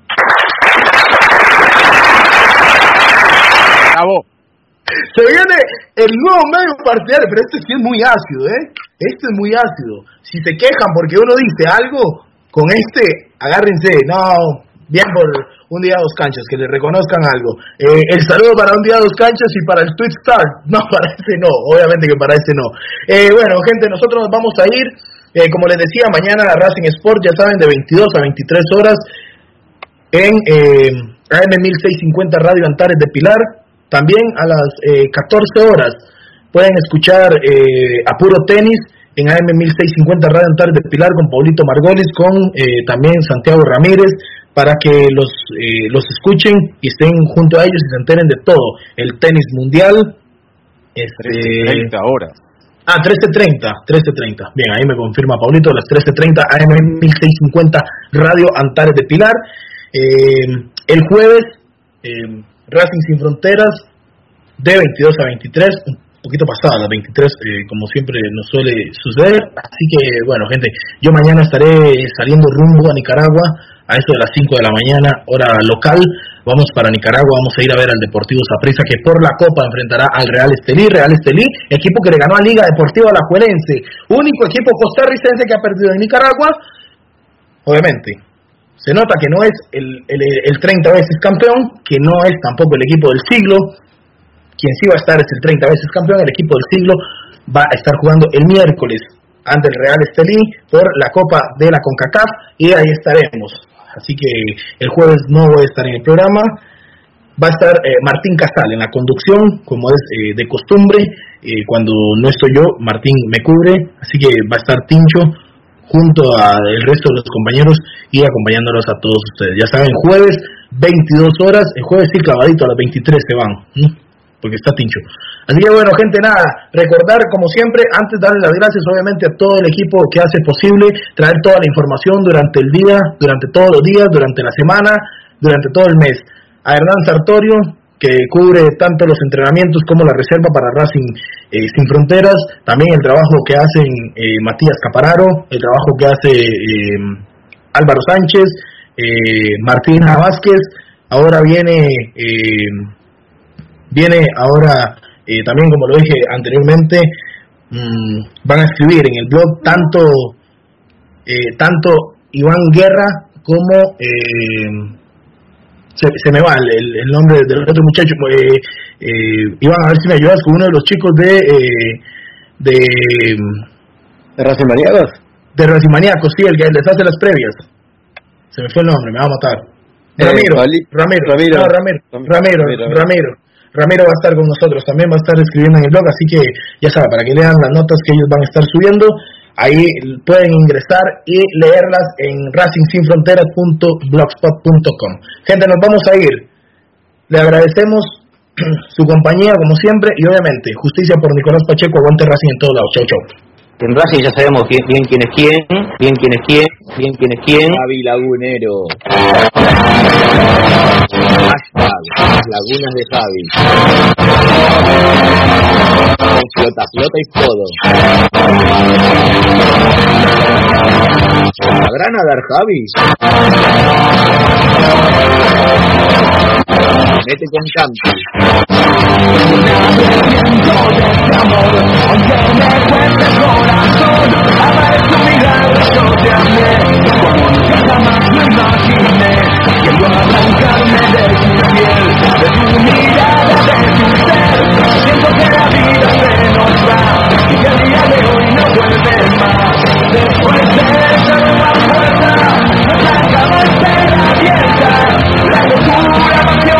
Bravo. Se viene el nuevo medio partidario, pero este sí es muy ácido, ¿eh? Este es muy ácido. Si se quejan porque uno dice algo, con este, agárrense. No, bien por un día dos canchas, que le reconozcan algo. Eh, el saludo para un día dos canchas y para el Twitch Star. No, para este no, obviamente que para este no. Eh, bueno, gente, nosotros nos vamos a ir. Eh, como les decía, mañana Racing Sport, ya saben, de veintidós a veintitrés horas en eh, A M mil seiscientos cincuenta Radio Antares de Pilar. También a las eh, catorce horas pueden escuchar eh, a Puro Tenis en A M mil seiscientos cincuenta Radio Antares de Pilar con Paulito Margolis, con eh, también Santiago Ramírez, para que los eh, los escuchen y estén junto a ellos y se enteren de todo. El tenis mundial, Este... trece treinta horas. Ah, trece treinta, trece treinta. Bien, ahí me confirma Paulito, las trece treinta A M mil seiscientos cincuenta Radio Antares de Pilar. Eh, el jueves, eh, Racing Sin Fronteras, de veintidós a veintitrés, un poquito pasada, las veintitrés, eh, como siempre nos suele suceder. Así que, bueno, gente, yo mañana estaré saliendo rumbo a Nicaragua, a eso de las cinco de la mañana, hora local. Vamos para Nicaragua, vamos a ir a ver al Deportivo Saprissa, que por la Copa enfrentará al Real Estelí. Real Estelí, equipo que le ganó a Liga Deportiva Alajuelense, único equipo costarricense que ha perdido en Nicaragua. Obviamente, se nota que no es el, el, el treinta veces campeón, que no es tampoco el equipo del siglo. Quien sí va a estar es el treinta veces campeón, el equipo del siglo va a estar jugando el miércoles ante el Real Estelí por la Copa de la CONCACAF, y ahí estaremos. Así que el jueves no voy a estar en el programa. Va a estar eh, Martín Casal en la conducción, como es eh, de costumbre. Eh, cuando no estoy yo, Martín me cubre. Así que va a estar Tincho junto al resto de los compañeros y acompañándolos a todos ustedes. Ya saben, jueves, veintidós horas. El jueves sí, clavadito, a las veintitrés se van, ¿sí? Porque está Tincho. Así que bueno, gente, nada, recordar como siempre, antes darle las gracias obviamente a todo el equipo que hace posible traer toda la información durante el día, durante todos los días, durante la semana, durante todo el mes. A Hernán Sartorio, que cubre tanto los entrenamientos como la reserva para Racing eh, Sin Fronteras, también el trabajo que hacen eh, Matías Capararo, el trabajo que hace eh, Álvaro Sánchez, eh, Martina Vázquez, ahora viene... Eh, Viene ahora, eh, también como lo dije anteriormente, mmm, van a escribir en el blog tanto eh, tanto Iván Guerra como, eh, se, se me va el, el nombre del otro muchacho, eh, eh, Iván, a ver si me ayudas con uno de los chicos de... Eh, de ¿De Racing Maníacos? De Racing Maníacos, sí, el que les hace las previas. Se me fue el nombre, me va a matar. Eh, Ramiro, Pali, Ramiro, Ramiro, no, Ramiro, Ramiro, Ramiro, Ramiro, Ramiro. Ramiro va a estar con nosotros, también va a estar escribiendo en el blog, así que ya saben, para que lean las notas que ellos van a estar subiendo, ahí pueden ingresar y leerlas en racing sin fronteras punto blogspot punto com. Gente, nos vamos a ir. Le agradecemos su compañía como siempre y obviamente justicia por Nicolás Pacheco. Aguante Racing en todos lados. Chau, chau. En Racing ya sabemos bien, bien quién es quién, bien quién es quién, bien quién es quién. Javi Lagunero. Hashtag Lagunas de Javi. Con flota, flota y todo. ¿Sabrán nadar Javi? Mete con Campi.